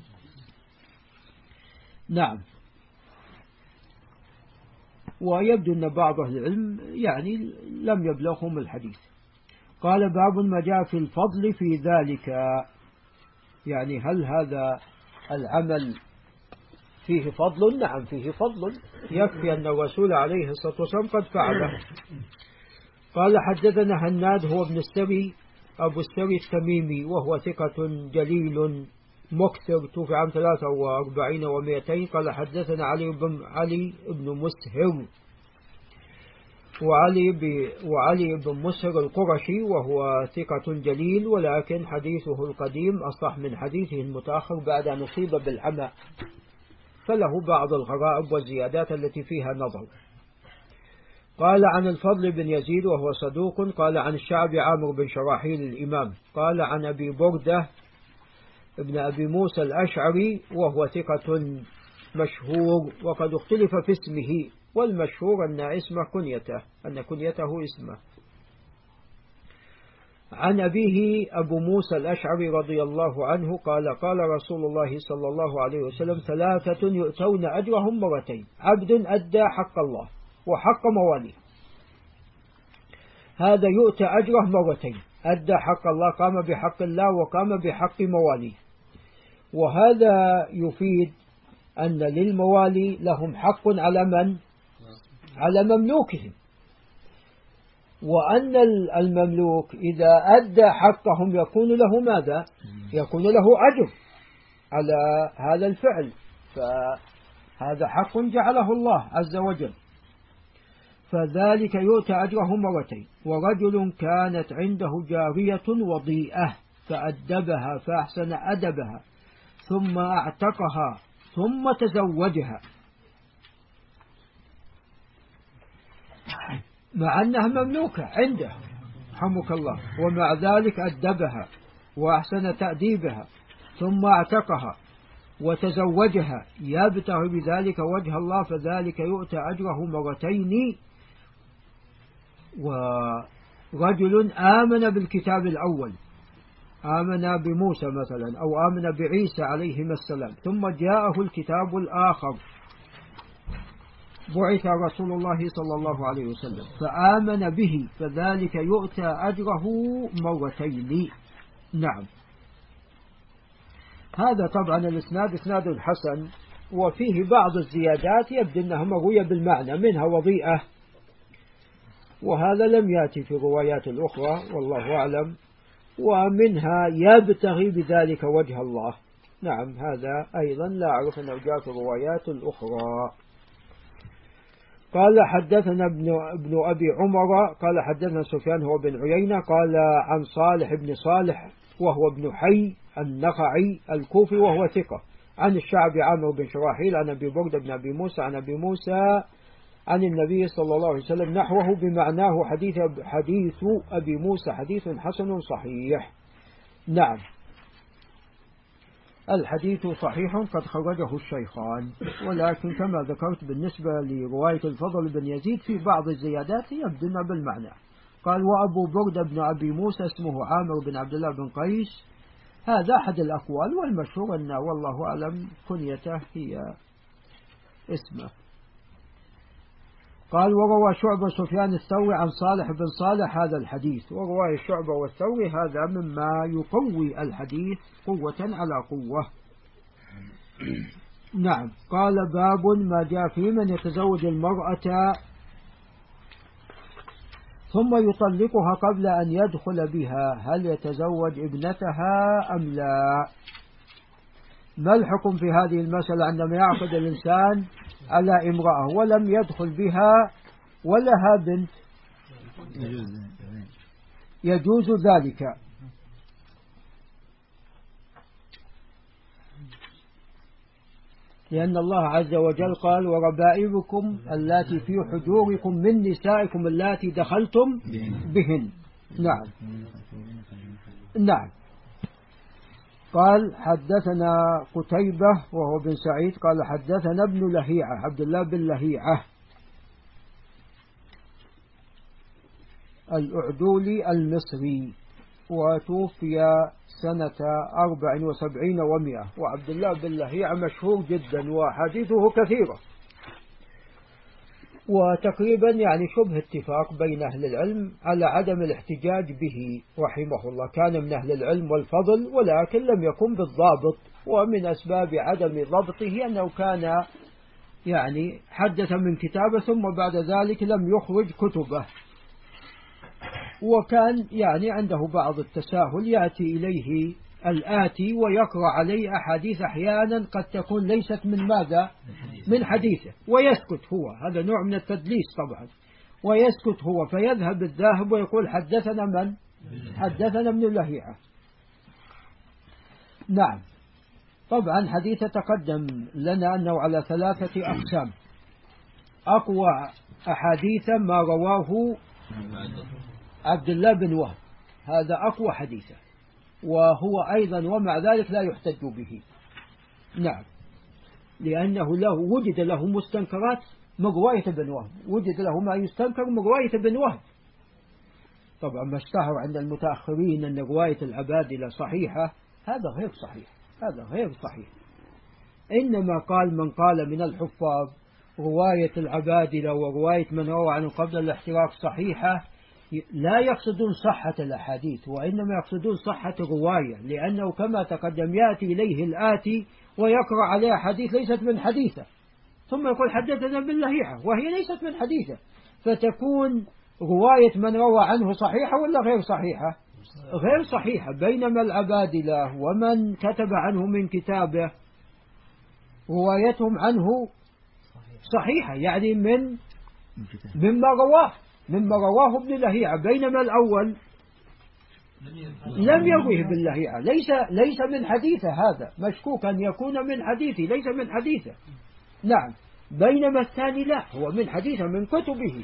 نعم. ويبدو أن بعض أهل العلم يعني لم يبلغهم الحديث. قال: باب ما جاء في الفضل في ذلك، يعني هل هذا العمل فيه فضل؟ نعم فيه فضل، يكفي أن الرسول عليه الصلاة والسلام قد فعله. قال: حدثنا هناد هو ابن السري أبو السري التميمي، وهو ثقة جليل مكثر، توفي عام ثلاثة وأربعين ومئتين. قال: حدثنا علي بن علي بن مسهر، وعلي, ب وعلي بن مسهر القرشي، وهو ثقة جليل، ولكن حديثه القديم أصح من حديثه المتأخر بعد أن أصيب بالعمى، فله بعض الغرائب والزيادات التي فيها نظر. قال: عن الفضل بن يزيد وهو صدوق. قال: عن الشعبي عامر بن شراحيل الإمام. قال: عن أبي بردة ابن أبي موسى الأشعري، وهو ثقة مشهور، وقد اختلف في اسمه، والمشهور أن اسمه كنيته أن كنيته اسمه. عن أبيه أبو موسى الأشعري رضي الله عنه قال: قال رسول الله صلى الله عليه وسلم: ثلاثة يؤتون أجرهم مرتين: عبد أدى حق الله وحق مواليه. هذا يؤتى أجره مرتين، أدى حق الله، قام بحق الله وقام بحق مواليه. وهذا يفيد أن للموالي لهم حق على من؟ على مملوكهم، وأن المملوك إذا أدى حقهم يكون له ماذا؟ يكون له أجر على هذا الفعل، فهذا حق جعله الله عز وجل، فذلك يؤتى أجره مرتين. ورجل كانت عنده جارية وضيئة فأدبها فأحسن أدبها ثم اعتقها ثم تزوجها، مع أنها مملوكة عنده رحمك الله، ومع ذلك أدبها وأحسن تأديبها ثم اعتقها وتزوجها يبتغي بذلك وجه الله، فذلك يؤتى أجره مرتين. ورجل آمن بالكتاب الأول، آمن بموسى مثلا أو آمن بعيسى عليهما السلام، ثم جاءه الكتاب الآخر، بعث رسول الله صلى الله عليه وسلم فآمن به، فذلك يؤتى أجره مرتين. نعم. هذا طبعا الإسناد إسناد حسن، وفيه بعض الزيادات يبدو أنها مروية بالمعنى، منها وضيئة، وهذا لم يأتي في الروايات الأخرى والله أعلم، ومنها يبتغي بذلك وجه الله. نعم، هذا أيضا لا أعرف أنه جاء في الروايات الأخرى. قال: حدثنا ابن, ابن أبي عمر قال: حدثنا سفيان هو بن عيينة قال: عن صالح بن صالح وهو ابن حي النخعي الكوفي، وهو ثقة، عن الشعبي عامر بن شراحيل عن أبي بردة بن أبي موسى عن أبي موسى عن النبي صلى الله عليه وسلم نحوه بمعناه. حديث حديث أبي موسى حديث حسن صحيح. نعم، الحديث صحيح قد خرجه الشيخان، ولكن كما ذكرت بالنسبة لرواية الفضل بن يزيد في بعض الزيادات يبدون بالمعنى. قال: وأبو بردة بن أبي موسى اسمه عامر بن عبد الله بن قيس، هذا أحد الأقوال، والمشهور أن والله أعلم كنيته هي اسمه. قال: وروى شعبة سفيان الثوري عن صالح بن صالح هذا الحديث. ورواية شعبة والثوري هذا مما يقوي الحديث قوة على قوة. نعم. قال: باب ما جاء في من يتزوج المرأة ثم يطلقها قبل أن يدخل بها، هل يتزوج ابنتها أم لا؟ ما الحكم في هذه المسألة عندما يعقد الإنسان على امرأة ولم يدخل بها ولها بنت؟ يجوز ذلك، لأن الله عز وجل قال وربائبكم اللاتي في حجوركم من نسائكم اللاتي دخلتم بهن. نعم نعم. قال حدثنا قتيبة وهو بن سعيد قال حدثنا ابن لهيعة عبد الله بن لهيعة الأعدولي المصري، وتوفي سنة أربع وسبعين ومئة. وعبد الله بن لهيعة مشهور جدا وحديثه كثيرة، وتقريبا يعني شبه اتفاق بين أهل العلم على عدم الاحتجاج به رحمه الله. كان من أهل العلم والفضل ولكن لم يكن بالضابط، ومن أسباب عدم ضبطه أنه كان يعني حدث من كتابه ثم بعد ذلك لم يخرج كتبه، وكان يعني عنده بعض التساهل، يأتي إليه الآتي ويقرأ عليه أحاديث أحيانا قد تكون ليست من ماذا؟ من حديثه، ويسكت هو. هذا نوع من التدليس طبعا. ويسكت هو فيذهب الذاهب ويقول حدثنا من؟ حدثنا ابن لهيعة. نعم. طبعا حديث تقدم لنا أنه على ثلاثة أقسام. أقوى أحاديث ما رواه عبد الله بن وهب، هذا أقوى حديثه، وهو أيضا ومع ذلك لا يحتج به. نعم، لأنه له وجد له مستنكرات من رواية ابن وهب، وجد له ما يستنكر من رواية ابن وهب. طبعا ما اشتهر عند المتأخرين أن رواية العبادلة صحيحة، هذا غير صحيح، هذا غير صحيح. إنما قال من قال من الحفاظ رواية العبادلة ورواية من روى عنه قبل الاحتراق صحيحة، لا يقصدون صحة الأحاديث وإنما يقصدون صحة الرواية، لأنه كما تقدم يأتي إليه الآتي ويقرأ عليه حديث ليست من حديثه ثم يقول حدثنا باللهيعة وهي ليست من حديثه، فتكون رواية من روى عنه صحيحة ولا غير صحيحة؟ غير صحيحة. بينما العبادلة ومن كتب عنه من كتابه روايتهم عنه صحيحة، يعني من مما رواه مما رواه ابن لهيعة، بينما الأول لم يروه باللهيعة، ليس ليس من حديثه، هذا مشكوك أن يكون من حديثه، ليس من حديثه. نعم، بينما الثاني لا، هو من حديثه من كتبه.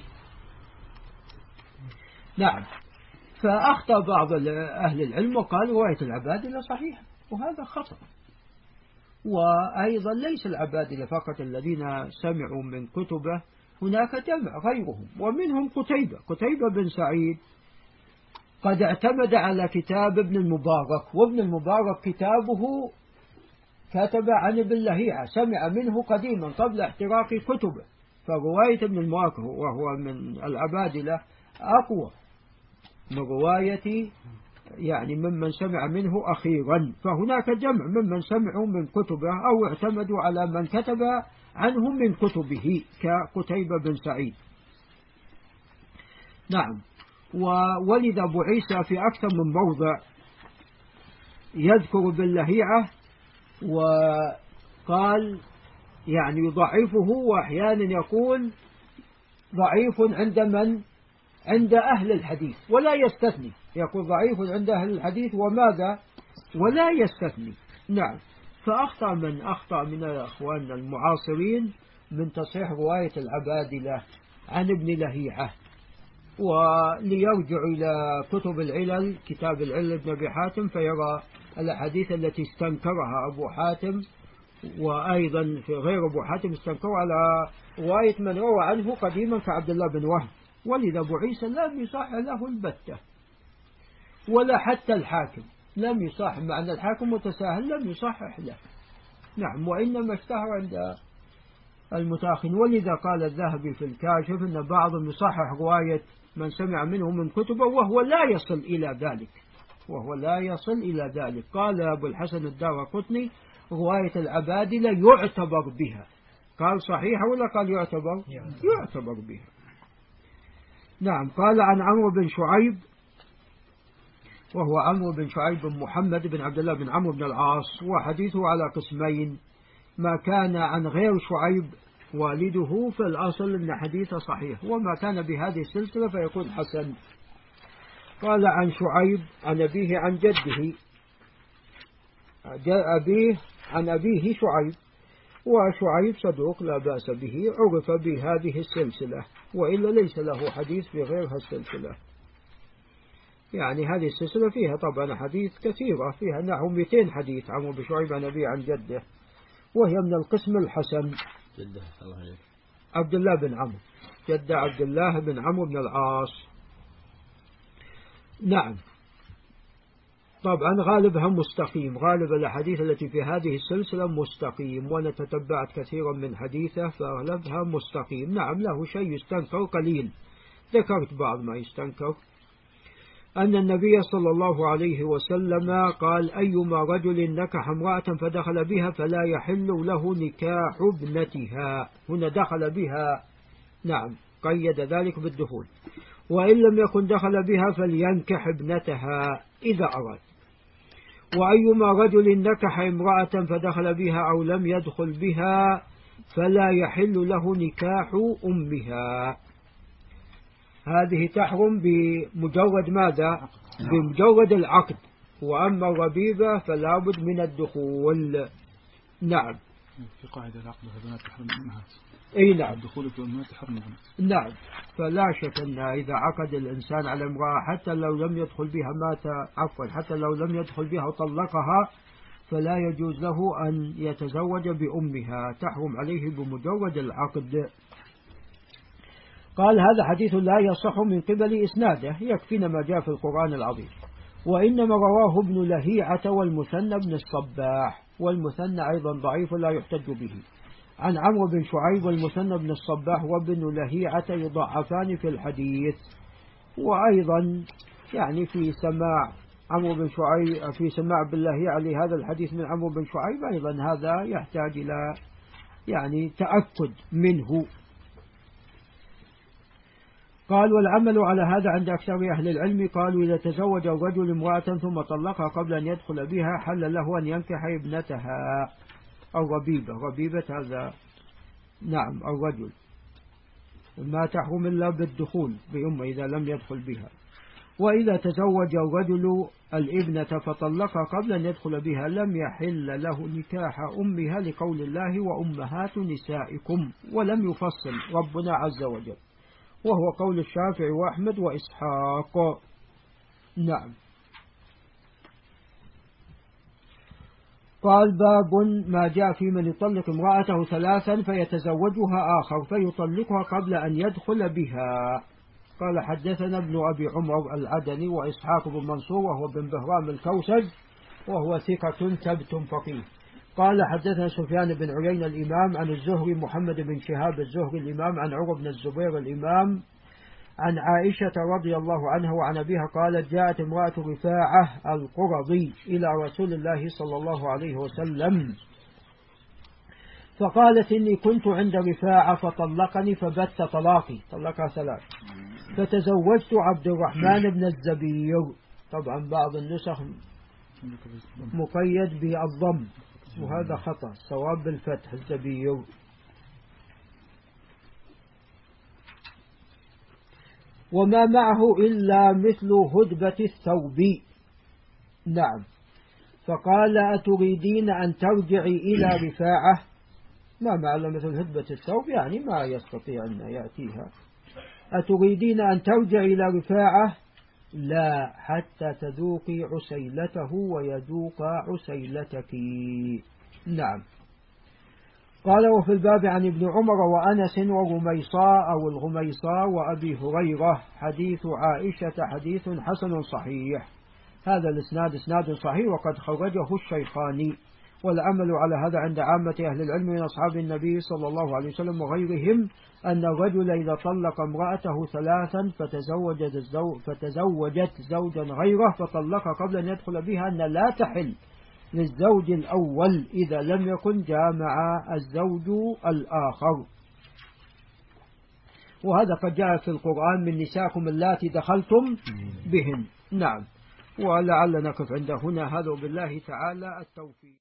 نعم. فأخطأ بعض أهل العلم وقال رواية العبادلة صحيحة، وهذا خطأ. وأيضا ليس العبادلة فقط الذين سمعوا من كتبه، هناك جمع غيرهم، ومنهم قتيبة قتيبة بن سعيد قد اعتمد على كتاب ابن المبارك، وابن المبارك كتابه كتب عن ابن لهيعة، سمع منه قديما قبل احتراق كتبه، فرواية ابن المبارك وهو من العبادلة أقوى من رواية يعني ممن سمع منه أخيرا. فهناك جمع ممن سمعوا من كتبه أو اعتمدوا على من كتب عنه من كتبه كقتيبة بن سعيد. نعم. وولد أبو عيسى في أكثر من موضع يذكر باللهيعة، وقال يعني يضعفه، وأحيانا يقول ضعيف عند من؟ عند أهل الحديث، ولا يستثني، يقول ضعيف عند أهل الحديث وماذا؟ ولا يستثني. نعم. فأخطأ من أخطأ من أخواننا المعاصرين من تصحيح رواية العبادلة عن ابن لهيعة، وليرجع إلى كتب العلل، كتاب العلل ابن أبي حاتم، فيرى الأحاديث التي استنكرها أبو حاتم، وأيضا في غير أبو حاتم استنكروا على رواية من روى عنه قديما كعبد الله بن وهب. ولذا أبو عيسى لم يصح له البتة، ولا حتى الحاكم لم يصح، مع أن الحاكم متساهل لم يصحح له. نعم. وإنما اشتهر عند المتأخرين، ولذا قال الذهبي في الكاشف أن بعضهم يصحح رواية من سمع منه من كتبه وهو لا يصل إلى ذلك، وهو لا يصل إلى ذلك. قال أبو الحسن الدارقطني رواية العبادلة يعتبر بها، قال صحيحة ولا قال يعتبر؟ يعتبر بها. نعم. قال عن عمرو بن شعيب وهو عمرو بن شعيب بن محمد بن عبد الله بن عمرو بن العاص، وحديثه على قسمين: ما كان عن غير شعيب والده فالأصل أن حديثه صحيح، وما كان بهذه السلسلة فيكون حسن. قال عن شعيب عن أبيه عن جده، أبيه عن أبيه شعيب، وشعيب صدوق لا بأس به، عرف بهذه السلسلة، وإلا ليس له حديث في غيرها السلسلة. يعني هذه السلسلة فيها طبعا حديث كثيرة، فيها نحو مئتين حديث عمرو بن شعيب عن أبيه عن جده، وهي من القسم الحسن. جده الله عليك عبد الله بن عمرو، جد عبد الله بن عمرو بن العاص. نعم، طبعا غالبها مستقيم، غالب الأحاديث التي في هذه السلسلة مستقيم، وأنا تتبعت كثيرا من حديثه فأغلبها مستقيم. نعم له شيء يستنكر قليل، ذكرت بعض ما يستنكر، أن النبي صلى الله عليه وسلم قال: أيما رجل نكح امرأة فدخل بها فلا يحل له نكاح ابنتها. هنا دخل بها، نعم قيد ذلك بالدخول، وإن لم يكن دخل بها فلينكح ابنتها إذا أراد. وأيما رجل نكح امرأة فدخل بها أو لم يدخل بها فلا يحل له نكاح أمها. هذه تحرم بمجرد ماذا؟ بمجرد العقد، وأما الربيبة فلا بد من الدخول. نعم، في قاعدة العقد والبنات تحرم الأمهات. أي نعم، الدخول في الأمهات تحرم البنات. نعم، فلا شك أن إذا عقد الإنسان على امرأة حتى لو لم يدخل بها مات، عفوا حتى لو لم يدخل بها وطلقها، فلا يجوز له أن يتزوج بأمها، تحرم عليه بمجرد العقد. قال: هذا حديث لا يصح من قبل إسناده، يكفينا ما جاء في القرآن العظيم. وإنما رواه ابن لهيعة والمثنى بن الصباح، والمثنى أيضا ضعيف لا يحتج به، عن عمرو بن شعيب والمثنى بن الصباح وابن لهيعة يضعفان في الحديث. وأيضا يعني في سماع عمرو بن شعيب، في سماع ابن لهيعة لهذا الحديث من عمرو بن شعيب أيضا هذا يحتاج إلى يعني تأكد منه. قال: والعمل على هذا عند أكثر أهل العلم، قالوا: إذا تزوج الرجل امرأة ثم طلقها قبل أن يدخل بها حل له أن ينكح ابنتها الربيبة. ربيبة هذا نعم الرجل، ما تحرم إلا بالدخول بأمه إذا لم يدخل بها. وإذا تزوج الرجل الابنة فطلقها قبل أن يدخل بها لم يحل له نكاح أمها، لقول الله: وأمهات نسائكم، ولم يفصل ربنا عز وجل، وهو قول الشافعي وأحمد وإسحاق. نعم. قال: باب ما جاء في من يطلق امرأته ثلاثا فيتزوجها آخر فيطلقها قبل أن يدخل بها. قال: حدثنا ابن أبي عمر العدني وإسحاق بن منصور وهو بن بهرام الكوسج وهو ثقة ثبت فقيه. قال: حدثنا سفيان بن عيينة الإمام عن الزهري محمد بن شهاب الزهري الإمام عن عروة بن الزبير الإمام عن عائشة رضي الله عنها وعن أبيها قالت: جاءت امرأة رفاعة القرظي إلى رسول الله صلى الله عليه وسلم فقالت: إني كنت عند رفاعة فطلقني فبت طلاقي، طلقها ثلاث، فتزوجت عبد الرحمن بن الزبير. طبعا بعض النسخ مقيد بالضم وهذا خطأ، صواب بالفتح الزبير. وما معه إلا مثل هدبة الثوب. نعم. فقال: أتريدين أن ترجعي إلى رفاعة؟ ما معه مثل هدبة الثوب يعني ما يستطيع أن يأتيها. أتريدين أن ترجعي إلى رفاعة؟ لا، حتى تذوقي عسيلته ويذوق عسيلتك. نعم. قال: وفي الباب عن ابن عمر وأنس وغميصاء أو الغميصاء وأبي هريرة حديث عائشة حديث حسن صحيح. هذا الإسناد إسناد صحيح وقد خرجه الشيخاني، والعمل على هذا عند عامة أهل العلم من أصحاب النبي صلى الله عليه وسلم وغيرهم أن الرجل إذا طلق امرأته ثلاثا فتزوجت, الزو فتزوجت زوجا غيره فطلق قبل أن يدخل بها أن لا تحل للزوج الأول إذا لم يكن جامع الزوج الآخر. وهذا قد جاء في القرآن: من نساكم اللاتي دخلتم بهن. نعم. ولعل نقف عند هنا. هذا بالله تعالى التوفيق.